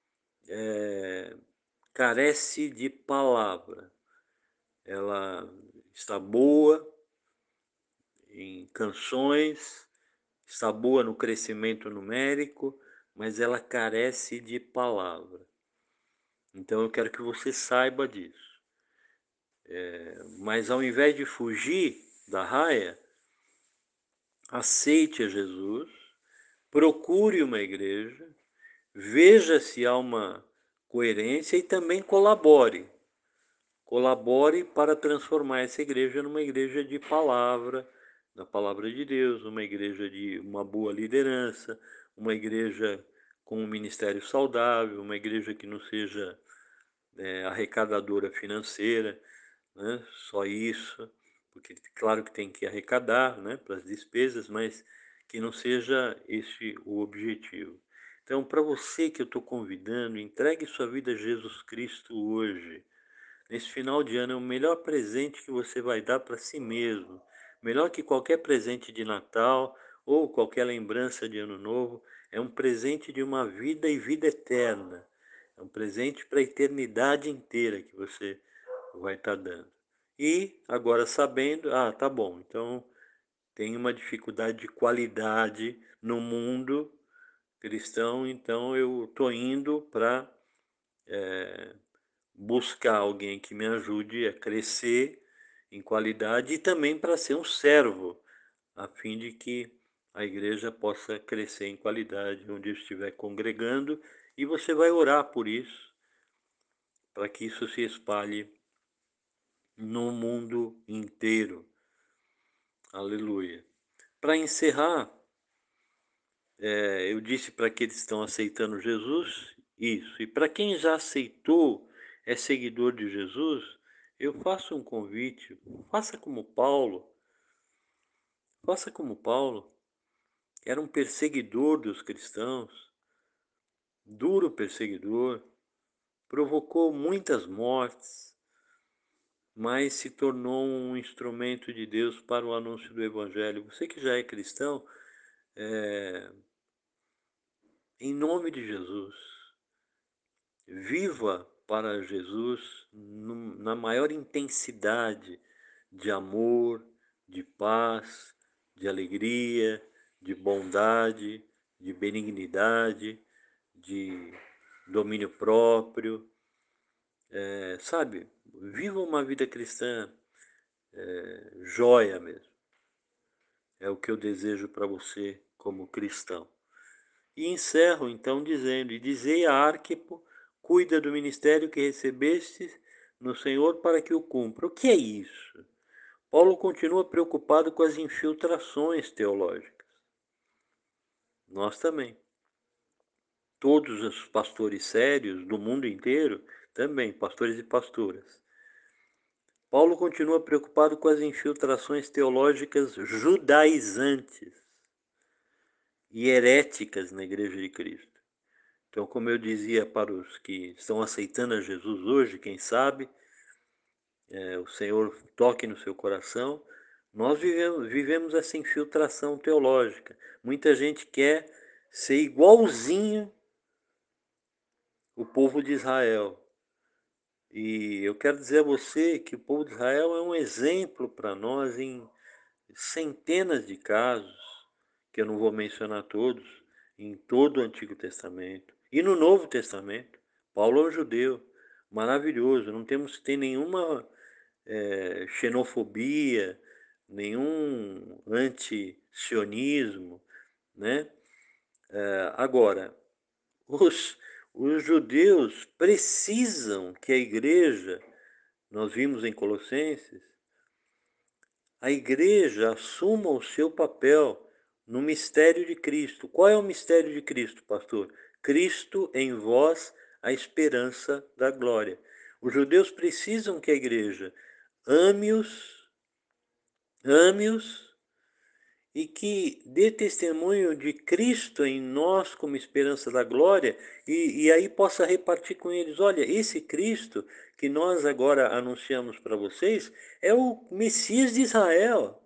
é, carece de palavra. Ela está boa em canções, está boa no crescimento numérico, mas ela carece de palavra. Então eu quero que você saiba disso. É, mas ao invés de fugir da raia, aceite a Jesus, procure uma igreja, veja se há uma coerência e também colabore. Colabore para transformar essa igreja numa igreja de palavra, da palavra de Deus, uma igreja de uma boa liderança, uma igreja com um ministério saudável, uma igreja que não seja é, arrecadadora financeira, né? Só isso, porque claro que tem que arrecadar, né, para as despesas, mas que não seja esse o objetivo. Então, para você que eu estou convidando, entregue sua vida a Jesus Cristo hoje. Nesse final de ano é o melhor presente que você vai dar para si mesmo. Melhor que qualquer presente de Natal ou qualquer lembrança de Ano Novo. É um presente de uma vida e vida eterna. É um presente para a eternidade inteira que você vai estar dando. E agora sabendo, ah, tá bom, então tem uma dificuldade de qualidade no mundo cristão, então eu estou indo para é, buscar alguém que me ajude a crescer em qualidade e também para ser um servo a fim de que a igreja possa crescer em qualidade onde estiver congregando, e você vai orar por isso, para que isso se espalhe no mundo inteiro. Aleluia. Para encerrar, é, eu disse para que eles estão aceitando Jesus, isso. E para quem já aceitou, é seguidor de Jesus, eu faço um convite, faça como Paulo, faça como Paulo, era um perseguidor dos cristãos, duro perseguidor, provocou muitas mortes, mas se tornou um instrumento de Deus para o anúncio do Evangelho. Você que já é cristão, é, em nome de Jesus, viva para Jesus na maior intensidade de amor, de paz, de alegria, de bondade, de benignidade, de domínio próprio. É, sabe, viva uma vida cristã é, joia mesmo. É o que eu desejo para você como cristão. E encerro então dizendo: e dizei a Arquipo, cuida do ministério que recebeste no Senhor para que o cumpra. O que é isso? Paulo continua preocupado com as infiltrações teológicas. Nós também. Todos os pastores sérios do mundo inteiro, também, pastores e pastoras. Paulo continua preocupado com as infiltrações teológicas judaizantes e heréticas na Igreja de Cristo. Então, como eu dizia para os que estão aceitando a Jesus hoje, quem sabe, é, o Senhor toque no seu coração, nós vivemos, vivemos essa infiltração teológica. Muita gente quer ser igualzinho o povo de Israel. E eu quero dizer a você que o povo de Israel é um exemplo para nós em centenas de casos, que eu não vou mencionar todos, em todo o Antigo Testamento. E no Novo Testamento, Paulo é um judeu, maravilhoso, não temos que ter nenhuma é, xenofobia, nenhum anti-sionismo, né? É, agora, os, os judeus precisam que a igreja, nós vimos em Colossenses, a igreja assuma o seu papel no mistério de Cristo. Qual é o mistério de Cristo, pastor? Cristo em vós, a esperança da glória. Os judeus precisam que a igreja ame-os, ame-os e que dê testemunho de Cristo em nós como esperança da glória, e, e aí possa repartir com eles: olha, esse Cristo que nós agora anunciamos para vocês é o Messias de Israel.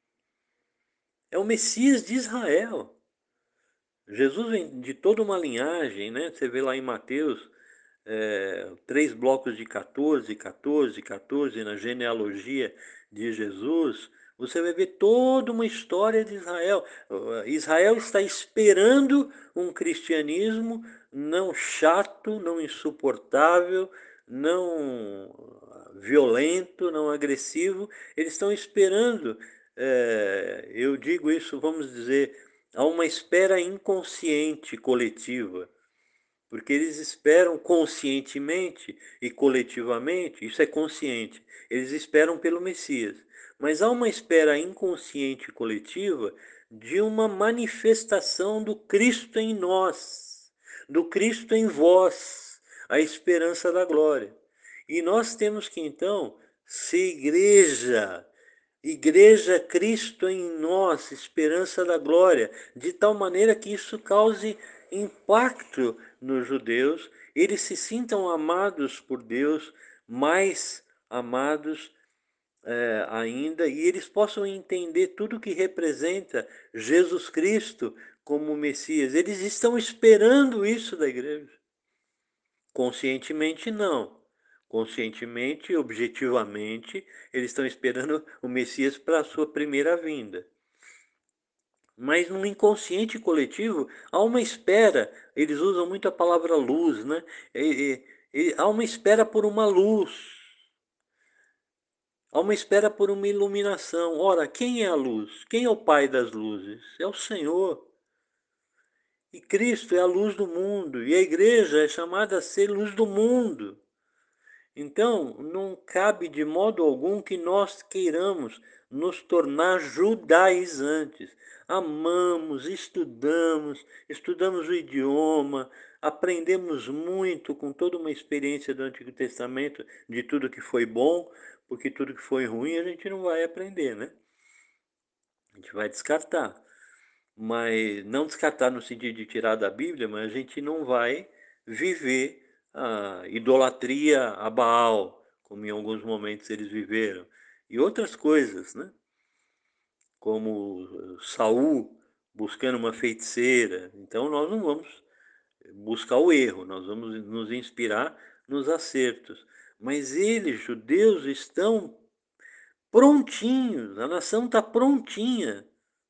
É o Messias de Israel. Jesus vem de toda uma linhagem, né? Você vê lá em Mateus, é, três blocos de quatorze, quatorze, quatorze, na genealogia de Jesus, você vai ver toda uma história de Israel. Israel está esperando um cristianismo não chato, não insuportável, não violento, não agressivo. Eles estão esperando, é, eu digo isso, vamos dizer, há uma espera inconsciente coletiva, porque eles esperam conscientemente e coletivamente, isso é consciente, eles esperam pelo Messias. Mas há uma espera inconsciente e coletiva de uma manifestação do Cristo em nós, do Cristo em vós, a esperança da glória. E nós temos que então ser igreja, igreja Cristo em nós, esperança da glória, de tal maneira que isso cause impacto nos judeus, eles se sintam amados por Deus, mais amados é, ainda, e eles possam entender tudo que representa Jesus Cristo como Messias. Eles estão esperando isso da igreja. Conscientemente, não. Conscientemente, objetivamente, eles estão esperando o Messias para a sua primeira vinda. Mas no inconsciente coletivo há uma espera. Eles usam muito a palavra luz, né? E, e, e, há uma espera por uma luz. Há uma espera por uma iluminação. Ora, quem é a luz? Quem é o Pai das luzes? É o Senhor. E Cristo é a luz do mundo. E a igreja é chamada a ser luz do mundo. Então, não cabe de modo algum que nós queiramos nos tornar judaizantes. Amamos, estudamos, estudamos o idioma, aprendemos muito com toda uma experiência do Antigo Testamento de tudo que foi bom, porque tudo que foi ruim a gente não vai aprender, né? A gente vai descartar. Mas não descartar no sentido de tirar da Bíblia, mas a gente não vai viver a idolatria a Baal, como em alguns momentos eles viveram, e outras coisas, né? Como Saul buscando uma feiticeira. Então nós não vamos buscar o erro, nós vamos nos inspirar nos acertos. Mas eles, judeus, estão prontinhos, a nação está prontinha.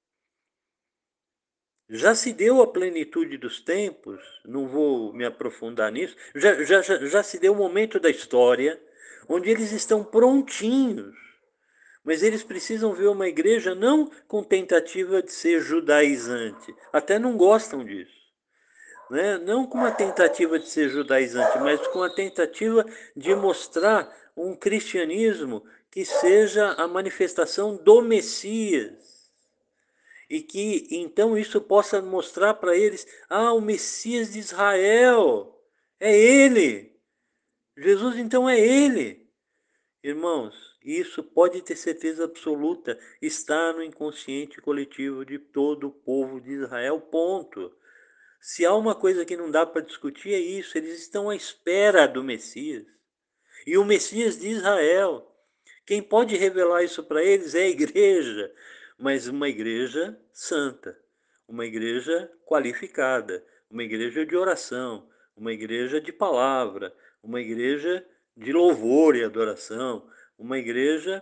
Já se deu a plenitude dos tempos, não vou me aprofundar nisso, já, já, já, já se deu o momento da história onde eles estão prontinhos, mas eles precisam ver uma igreja não com tentativa de ser judaizante, até não gostam disso, né? Não com uma tentativa de ser judaizante, mas com a tentativa de mostrar um cristianismo que seja a manifestação do Messias. E que então isso possa mostrar para eles: ah, o Messias de Israel, é ele. Jesus então é ele. Irmãos, isso pode ter certeza absoluta, está no inconsciente coletivo de todo o povo de Israel, ponto. Se há uma coisa que não dá para discutir é isso, eles estão à espera do Messias. E o Messias de Israel. Quem pode revelar isso para eles é a igreja, mas uma igreja santa, uma igreja qualificada, uma igreja de oração, uma igreja de palavra, uma igreja de louvor e adoração, uma igreja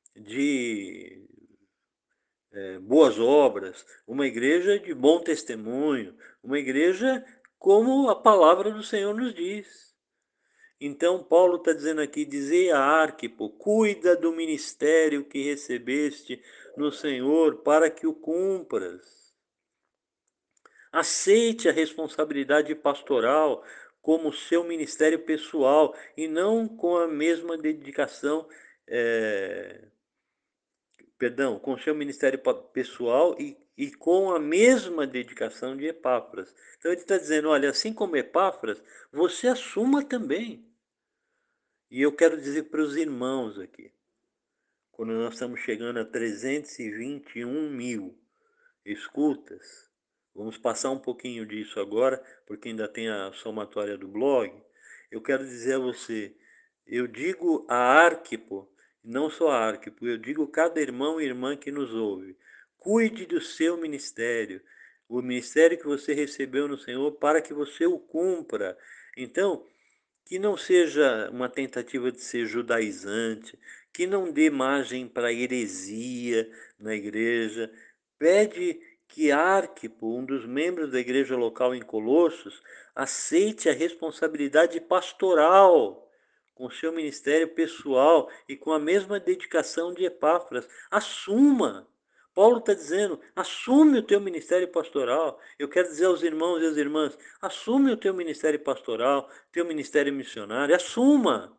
de é, boas obras, uma igreja de bom testemunho, uma igreja como a palavra do Senhor nos diz. Então, Paulo está dizendo aqui: dizei a Arquipo, cuida do ministério que recebeste no Senhor, para que o cumpras. Aceite a responsabilidade pastoral como seu ministério pessoal e não com a mesma dedicação, é, perdão, com o seu ministério pessoal e, e com a mesma dedicação de Epáfras. Então ele está dizendo: olha, assim como Epáfras, você assuma também. E eu quero dizer para os irmãos aqui, quando nós estamos chegando a trezentos e vinte e um mil escutas, vamos passar um pouquinho disso agora, porque ainda tem a somatória do blog. Eu quero dizer a você, eu digo a Arquipo, não só a Arquipo, eu digo cada irmão e irmã que nos ouve, cuide do seu ministério, o ministério que você recebeu no Senhor, para que você o cumpra. Então, que não seja uma tentativa de ser judaizante, que não dê margem para heresia na igreja. Pede que Arquipo, um dos membros da igreja local em Colossos, aceite a responsabilidade pastoral com seu ministério pessoal e com a mesma dedicação de Epáfras. Assuma. Paulo está dizendo: assume o teu ministério pastoral. Eu quero dizer aos irmãos e às irmãs: assume o teu ministério pastoral, teu ministério missionário, assuma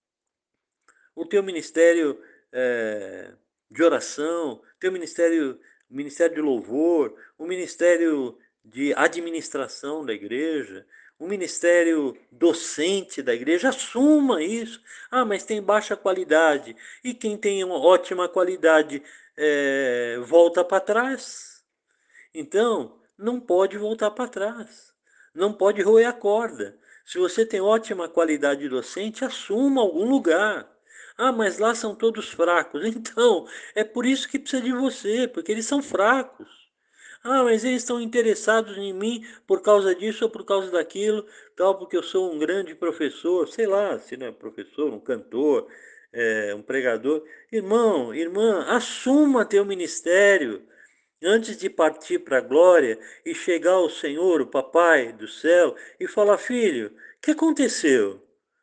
o teu ministério é, de oração, teu ministério, ministério de louvor, o ministério de administração da igreja, o ministério docente da igreja, assuma isso. Ah, mas tem baixa qualidade. E quem tem uma ótima qualidade é, volta para trás. Então, não pode voltar para trás. Não pode roer a corda. Se você tem ótima qualidade docente, assuma algum lugar. Ah, mas lá são todos fracos. Então, é por isso que precisa de você, porque eles são fracos. Ah, mas eles estão interessados em mim por causa disso ou por causa daquilo, tal, porque eu sou um grande professor, sei lá, se não é professor, um cantor, é, um pregador. Irmão, irmã, assuma teu ministério antes de partir para a glória e chegar ao Senhor, o Papai do céu, e falar: filho, o que aconteceu?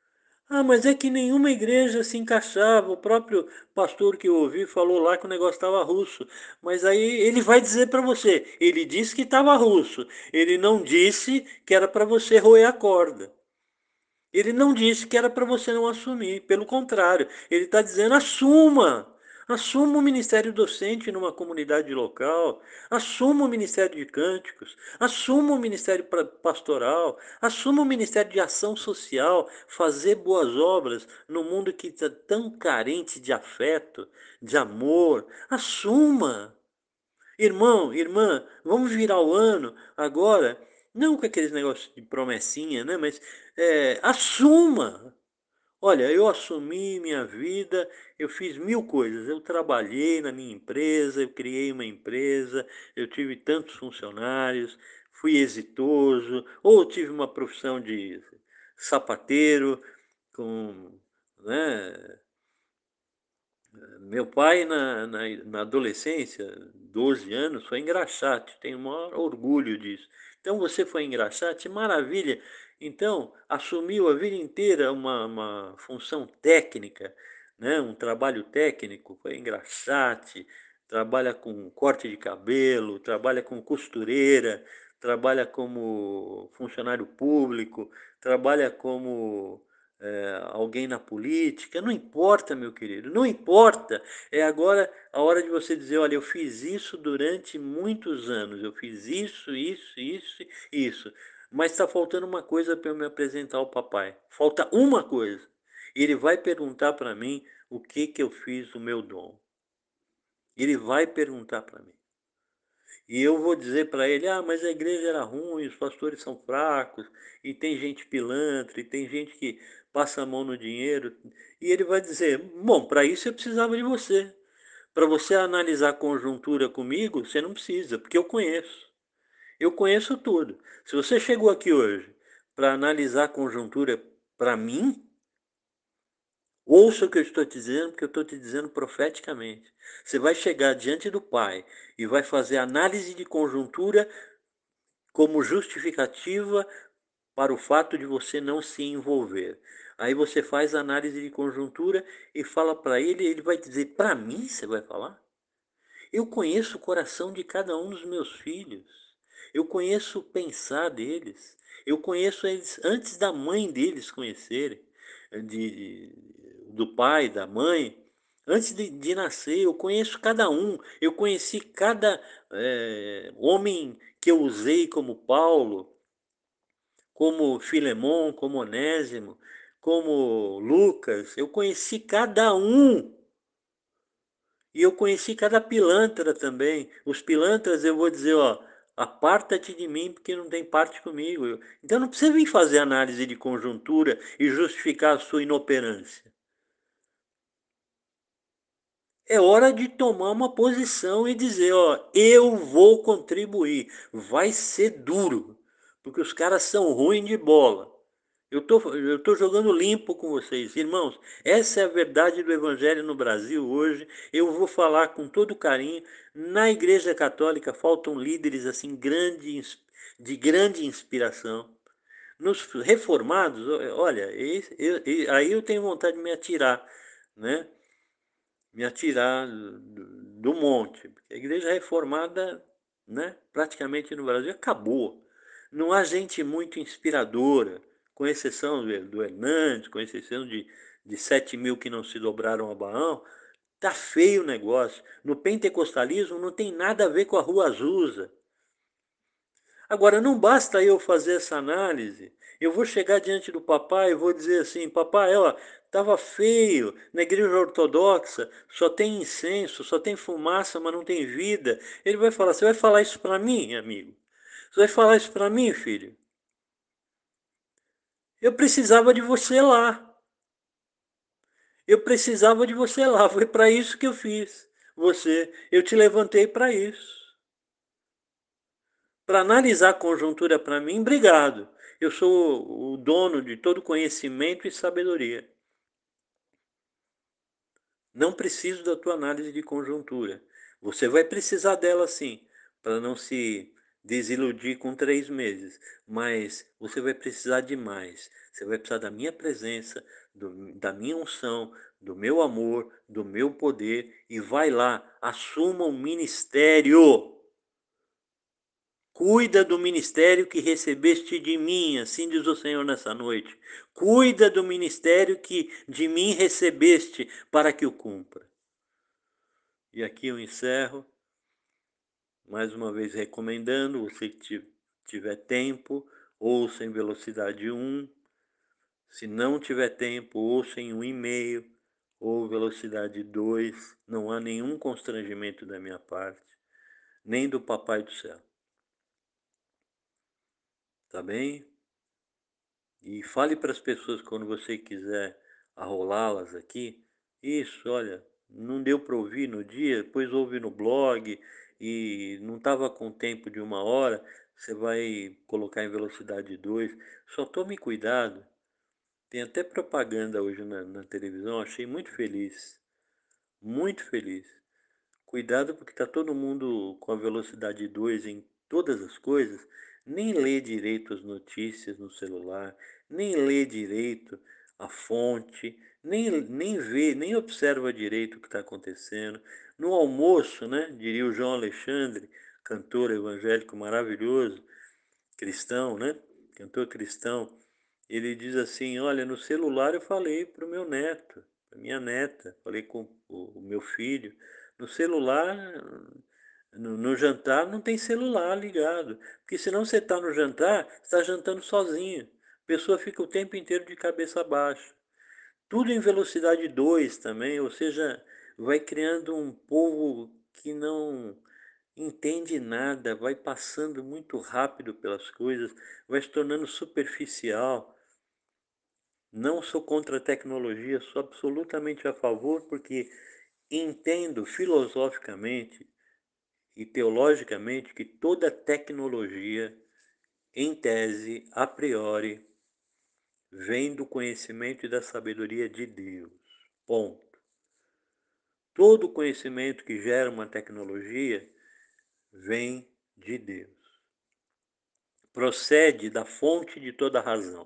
Ah, mas é que nenhuma igreja se encaixava. O próprio pastor que eu ouvi falou lá que o negócio estava russo. Mas aí ele vai dizer para você, ele disse que estava russo. Ele não disse que era para você roer a corda. Ele não disse que era para você não assumir. Pelo contrário, ele está dizendo assuma. Assuma o ministério docente numa comunidade local, assuma o ministério de cânticos, assuma o ministério pastoral, assuma o ministério de ação social, fazer boas obras no mundo que está tão carente de afeto, de amor. Assuma. Irmão, irmã, vamos virar o ano agora, não com aqueles negócios de promessinha, né? Mas é, assuma. Olha, eu assumi minha vida, eu fiz mil coisas. Eu trabalhei na minha empresa, eu criei uma empresa, eu tive tantos funcionários, fui exitoso, ou tive uma profissão de sapateiro, com, né, meu pai, na, na, na adolescência, doze anos, foi engraxate, tenho o maior orgulho disso. Então, você foi engraxate, maravilha. Então, assumiu a vida inteira uma, uma função técnica, né? Um trabalho técnico, foi engraxate, trabalha com corte de cabelo, trabalha com costureira, trabalha como funcionário público, trabalha como é, alguém na política, não importa, meu querido, não importa. É agora a hora de você dizer, olha, eu fiz isso durante muitos anos, eu fiz isso, isso, isso, isso. Mas está faltando uma coisa para eu me apresentar ao papai. Falta uma coisa. Ele vai perguntar para mim o que, que eu fiz do meu dom. Ele vai perguntar para mim. E eu vou dizer para ele, ah, mas a igreja era ruim, os pastores são fracos, e tem gente pilantra, e tem gente que passa a mão no dinheiro. E ele vai dizer, bom, para isso eu precisava de você. Para você analisar a conjuntura comigo, você não precisa, porque eu conheço. Eu conheço tudo. Se você chegou aqui hoje para analisar a conjuntura para mim, ouça o que eu estou te dizendo, porque eu estou te dizendo profeticamente. Você vai chegar diante do Pai e vai fazer análise de conjuntura como justificativa para o fato de você não se envolver. Aí você faz a análise de conjuntura e fala para ele, ele vai dizer, para mim você vai falar? Eu conheço o coração de cada um dos meus filhos. Eu conheço o pensar deles. Eu conheço eles antes da mãe deles conhecerem, de, do pai, da mãe. Antes de, de nascer, eu conheço cada um. Eu conheci cada é, homem que eu usei como Paulo, como Filemon, como Onésimo, como Lucas. Eu conheci cada um. E eu conheci cada pilantra também. Os pilantras eu vou dizer, ó, aparta-te de mim porque não tem parte comigo. Então não precisa vir fazer análise de conjuntura e justificar a sua inoperância. É hora de tomar uma posição e dizer, ó, eu vou contribuir. Vai ser duro, porque os caras são ruins de bola. Eu tô, eu tô jogando limpo com vocês. Irmãos, essa é a verdade do Evangelho no Brasil hoje. Eu vou falar com todo carinho. Na Igreja Católica faltam líderes assim grande, de grande inspiração. Nos reformados, olha, eu, eu, aí eu tenho vontade de me atirar, né? Me atirar do, do monte. Porque a Igreja Reformada, né, praticamente no Brasil, acabou. Não há gente muito inspiradora, com exceção do Hernandes, com exceção de, de sete mil que não se dobraram a Baal. Tá feio o negócio. No pentecostalismo não tem nada a ver com a Rua Azusa. Agora, não basta eu fazer essa análise. Eu vou chegar diante do papai e vou dizer assim, papai, ó, estava feio, na igreja ortodoxa só tem incenso, só tem fumaça, mas não tem vida. Ele vai falar, você vai falar isso para mim, amigo? Você vai falar isso para mim, filho? Eu precisava de você lá. Eu precisava de você lá. Foi para isso que eu fiz você. Eu te levantei para isso. Para analisar a conjuntura para mim, obrigado. Eu sou o dono de todo conhecimento e sabedoria. Não preciso da tua análise de conjuntura. Você vai precisar dela sim, para não se desiludir com três meses. Mas você vai precisar de mais. Você vai precisar da minha presença, do da minha unção, do meu amor, do meu poder e vai lá, assuma um ministério. Cuida do ministério que recebeste de mim, assim diz o Senhor nessa noite. Cuida do ministério que de mim recebeste para que o cumpra. E aqui eu encerro, mais uma vez recomendando, você que tiver tempo, ouça em velocidade um. Se não tiver tempo, ouça em um e meio ou velocidade dois. Não há nenhum constrangimento da minha parte, nem do Papai do Céu. Tá bem? E fale para as pessoas quando você quiser arrolá-las aqui. Isso, olha, não deu para ouvir no dia, depois ouve no blog e não estava com tempo de uma hora, você vai colocar em velocidade dois. Só tome cuidado. Tem até propaganda hoje na, na televisão, achei muito feliz. Muito feliz. Cuidado porque está todo mundo com a velocidade dois em todas as coisas, nem lê direito as notícias no celular, nem lê direito a fonte, nem, nem vê, nem observa direito o que está acontecendo. No almoço, né, diria o João Alexandre, cantor evangélico maravilhoso, cristão, né, cantor cristão, ele diz assim, olha, no celular eu falei para o meu neto, para minha neta, falei com o, o meu filho, no celular, no, no jantar não tem celular ligado, porque senão você está no jantar, está jantando sozinho, a pessoa fica o tempo inteiro de cabeça baixa. Tudo em velocidade dois também, ou seja, vai criando um povo que não entende nada, vai passando muito rápido pelas coisas, vai se tornando superficial. Não sou contra a tecnologia, sou absolutamente a favor, porque entendo filosoficamente e teologicamente que toda tecnologia, em tese, a priori, vem do conhecimento e da sabedoria de Deus. Ponto. Todo conhecimento que gera uma tecnologia vem de Deus. Procede da fonte de toda razão.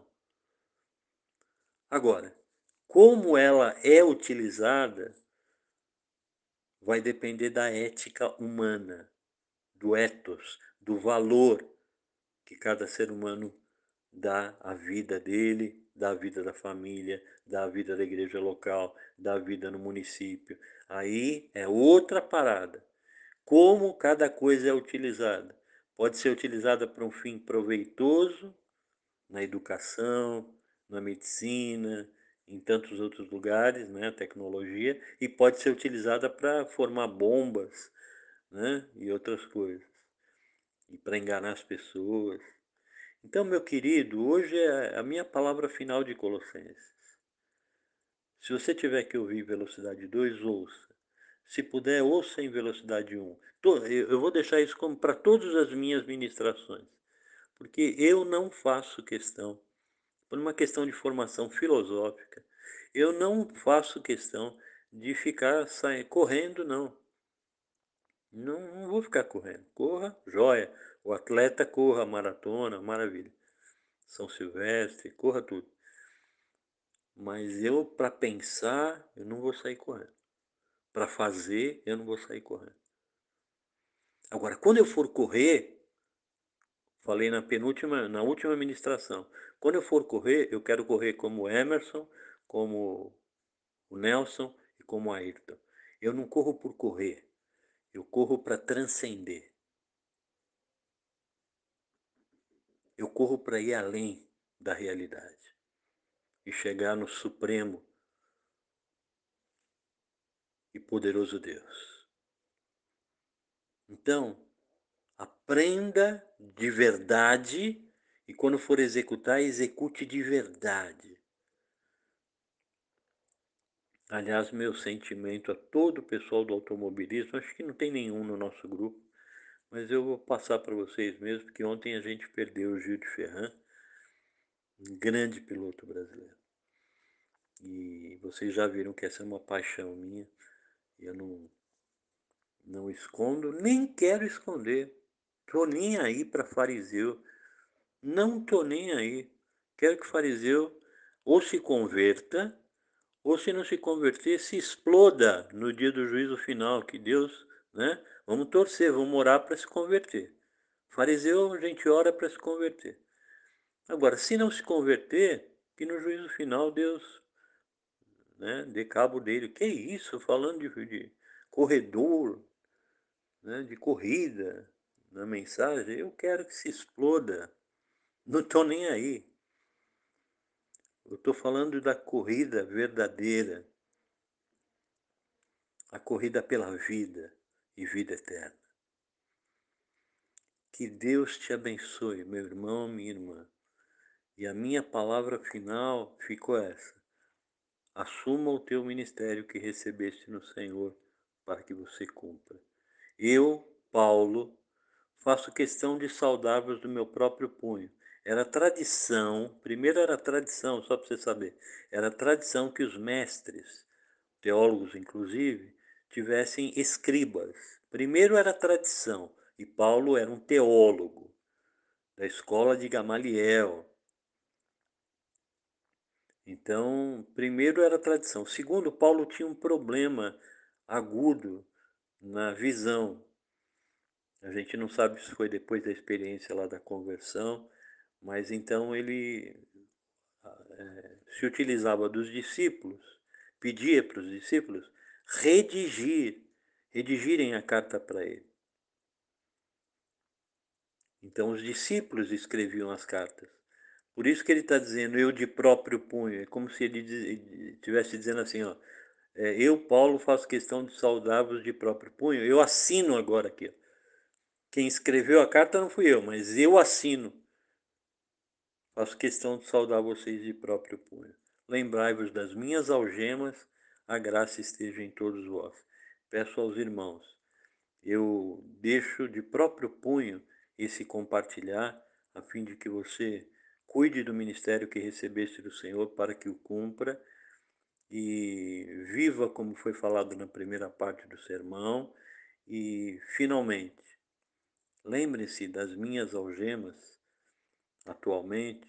Agora, como ela é utilizada vai depender da ética humana, do ethos, do valor que cada ser humano dá à vida dele, dá à vida da família, dá à vida da igreja local, dá à vida no município. Aí é outra parada. Como cada coisa é utilizada. Pode ser utilizada para um fim proveitoso, na educação, na medicina, em tantos outros lugares, né, a tecnologia, e pode ser utilizada para formar bombas, né, e outras coisas, e para enganar as pessoas. Então, meu querido, hoje é a minha palavra final de Colossenses. Se você tiver que ouvir velocidade dois, ouça. Se puder, ouça em velocidade um. Eu vou deixar isso como para todas as minhas ministrações, porque eu não faço questão, por uma questão de formação filosófica, eu não faço questão de ficar saindo, correndo, não. não. Não vou ficar correndo. Corra, joia. O atleta corra maratona, maravilha. São Silvestre, corra tudo. Mas eu, para pensar, eu não vou sair correndo. Para fazer, eu não vou sair correndo. Agora, quando eu for correr, falei na penúltima, na última ministração, quando eu for correr, eu quero correr como o Emerson, como o Nelson e como o Ayrton. Eu não corro por correr, eu corro para transcender. Eu corro para ir além da realidade e chegar no supremo e poderoso Deus. Então, aprenda de verdade e quando for executar, execute de verdade. Aliás, meu sentimento a todo o pessoal do automobilismo, acho que não tem nenhum no nosso grupo, mas eu vou passar para vocês mesmo, porque ontem a gente perdeu o Gil de Ferran, um grande piloto brasileiro. E vocês já viram que essa é uma paixão minha, eu não, não escondo, nem quero esconder. Tô nem aí para fariseu, não tô nem aí. Quero que o fariseu ou se converta, ou se não se converter, se exploda no dia do juízo final, que Deus, né? Vamos torcer, vamos orar para se converter. Fariseu, a gente ora para se converter. Agora, se não se converter, que no juízo final Deus, né, dê cabo dele. Que isso? Falando de, de corredor, né, de corrida na mensagem, eu quero que se exploda. Não estou nem aí. Eu estou falando da corrida verdadeira, a corrida pela vida e vida eterna. Que Deus te abençoe, meu irmão, minha irmã. E a minha palavra final ficou essa: assuma o teu ministério que recebeste no Senhor, para que você cumpra. Eu, Paulo, faço questão de saudar-vos do meu próprio punho. Era tradição, primeiro era tradição, só para você saber, era tradição que os mestres, teólogos inclusive, tivessem escribas. Primeiro era tradição, e Paulo era um teólogo da escola de Gamaliel. Então, primeiro era tradição. Segundo, Paulo tinha um problema agudo na visão. A gente não sabe se foi depois da experiência lá da conversão, mas então ele é, se utilizava dos discípulos, pedia para os discípulos redigir, redigirem a carta para ele. Então os discípulos escreviam as cartas. Por isso que ele está dizendo eu de próprio punho. É como se ele estivesse dizendo assim, ó, é, eu, Paulo, faço questão de saudar-vos de próprio punho. Eu assino agora aqui. Ó. Quem escreveu a carta não fui eu, mas eu assino. Faço questão de saudar vocês de próprio punho. Lembrai-vos das minhas algemas, a graça esteja em todos vós. Peço aos irmãos, eu deixo de próprio punho esse compartilhar, a fim de que você cuide do ministério que recebeste do Senhor para que o cumpra e viva como foi falado na primeira parte do sermão. E, finalmente, lembre-se das minhas algemas atualmente,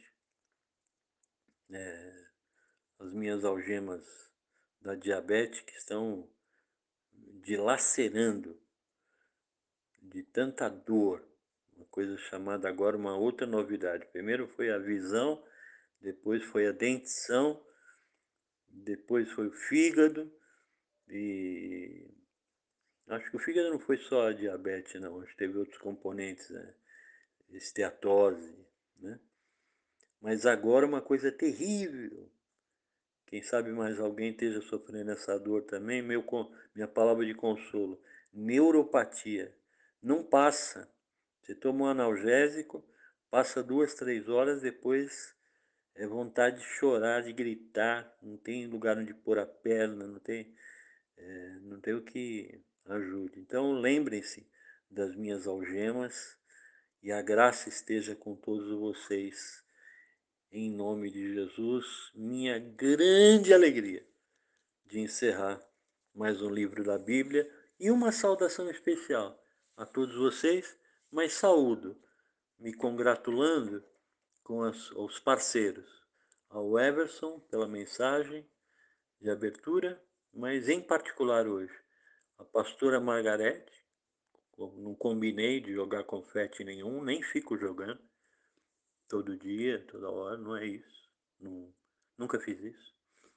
é, as minhas algemas da diabetes que estão dilacerando de tanta dor, uma coisa chamada agora uma outra novidade. Primeiro foi a visão, depois foi a dentição, depois foi o fígado e acho que o fígado não foi só a diabetes, não, acho que teve outros componentes, né? Esteatose, né? Mas agora uma coisa terrível. Quem sabe mais alguém esteja sofrendo essa dor também. Meu, minha palavra de consolo: neuropatia. Não passa. Você toma um analgésico, passa duas, três horas, depois é vontade de chorar, de gritar. Não tem lugar onde pôr a perna, não tem, é, não tem o que ajude. Então lembrem-se das minhas algemas e a graça esteja com todos vocês. Em nome de Jesus, minha grande alegria de encerrar mais um livro da Bíblia e uma saudação especial a todos vocês, mas saúdo, me congratulando com as, os parceiros, ao Everson pela mensagem de abertura, mas em particular hoje, a pastora Margarete, não combinei de jogar confete nenhum, nem fico jogando, todo dia, toda hora, não é isso, não, nunca fiz isso.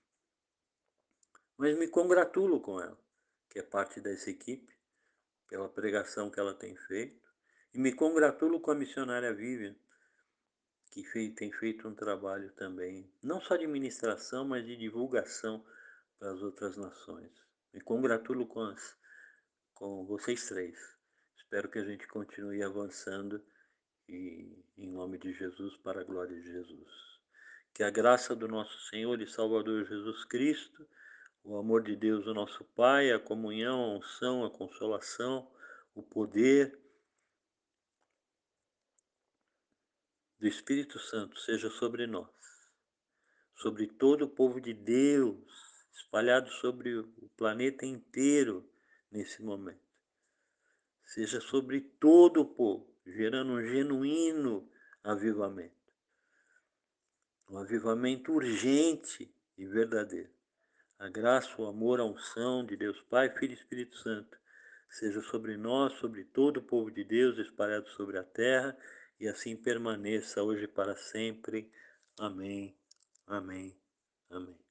Mas me congratulo com ela, que é parte dessa equipe, pela pregação que ela tem feito. E me congratulo com a missionária Vivian, que fez, tem feito um trabalho também, não só de ministração, mas de divulgação para as outras nações. Me congratulo com, as, com vocês três. Espero que a gente continue avançando e, em nome de Jesus, para a glória de Jesus. Que a graça do nosso Senhor e Salvador Jesus Cristo, o amor de Deus, o nosso Pai, a comunhão, a unção, a consolação, o poder do Espírito Santo seja sobre nós, sobre todo o povo de Deus, espalhado sobre o planeta inteiro nesse momento. Seja sobre todo o povo, gerando um genuíno avivamento. um avivamento urgente e verdadeiro. A graça, o amor, a unção de Deus Pai, Filho e Espírito Santo seja sobre nós, sobre todo o povo de Deus espalhado sobre a terra, e assim permaneça hoje e para sempre. Amém, amém, amém.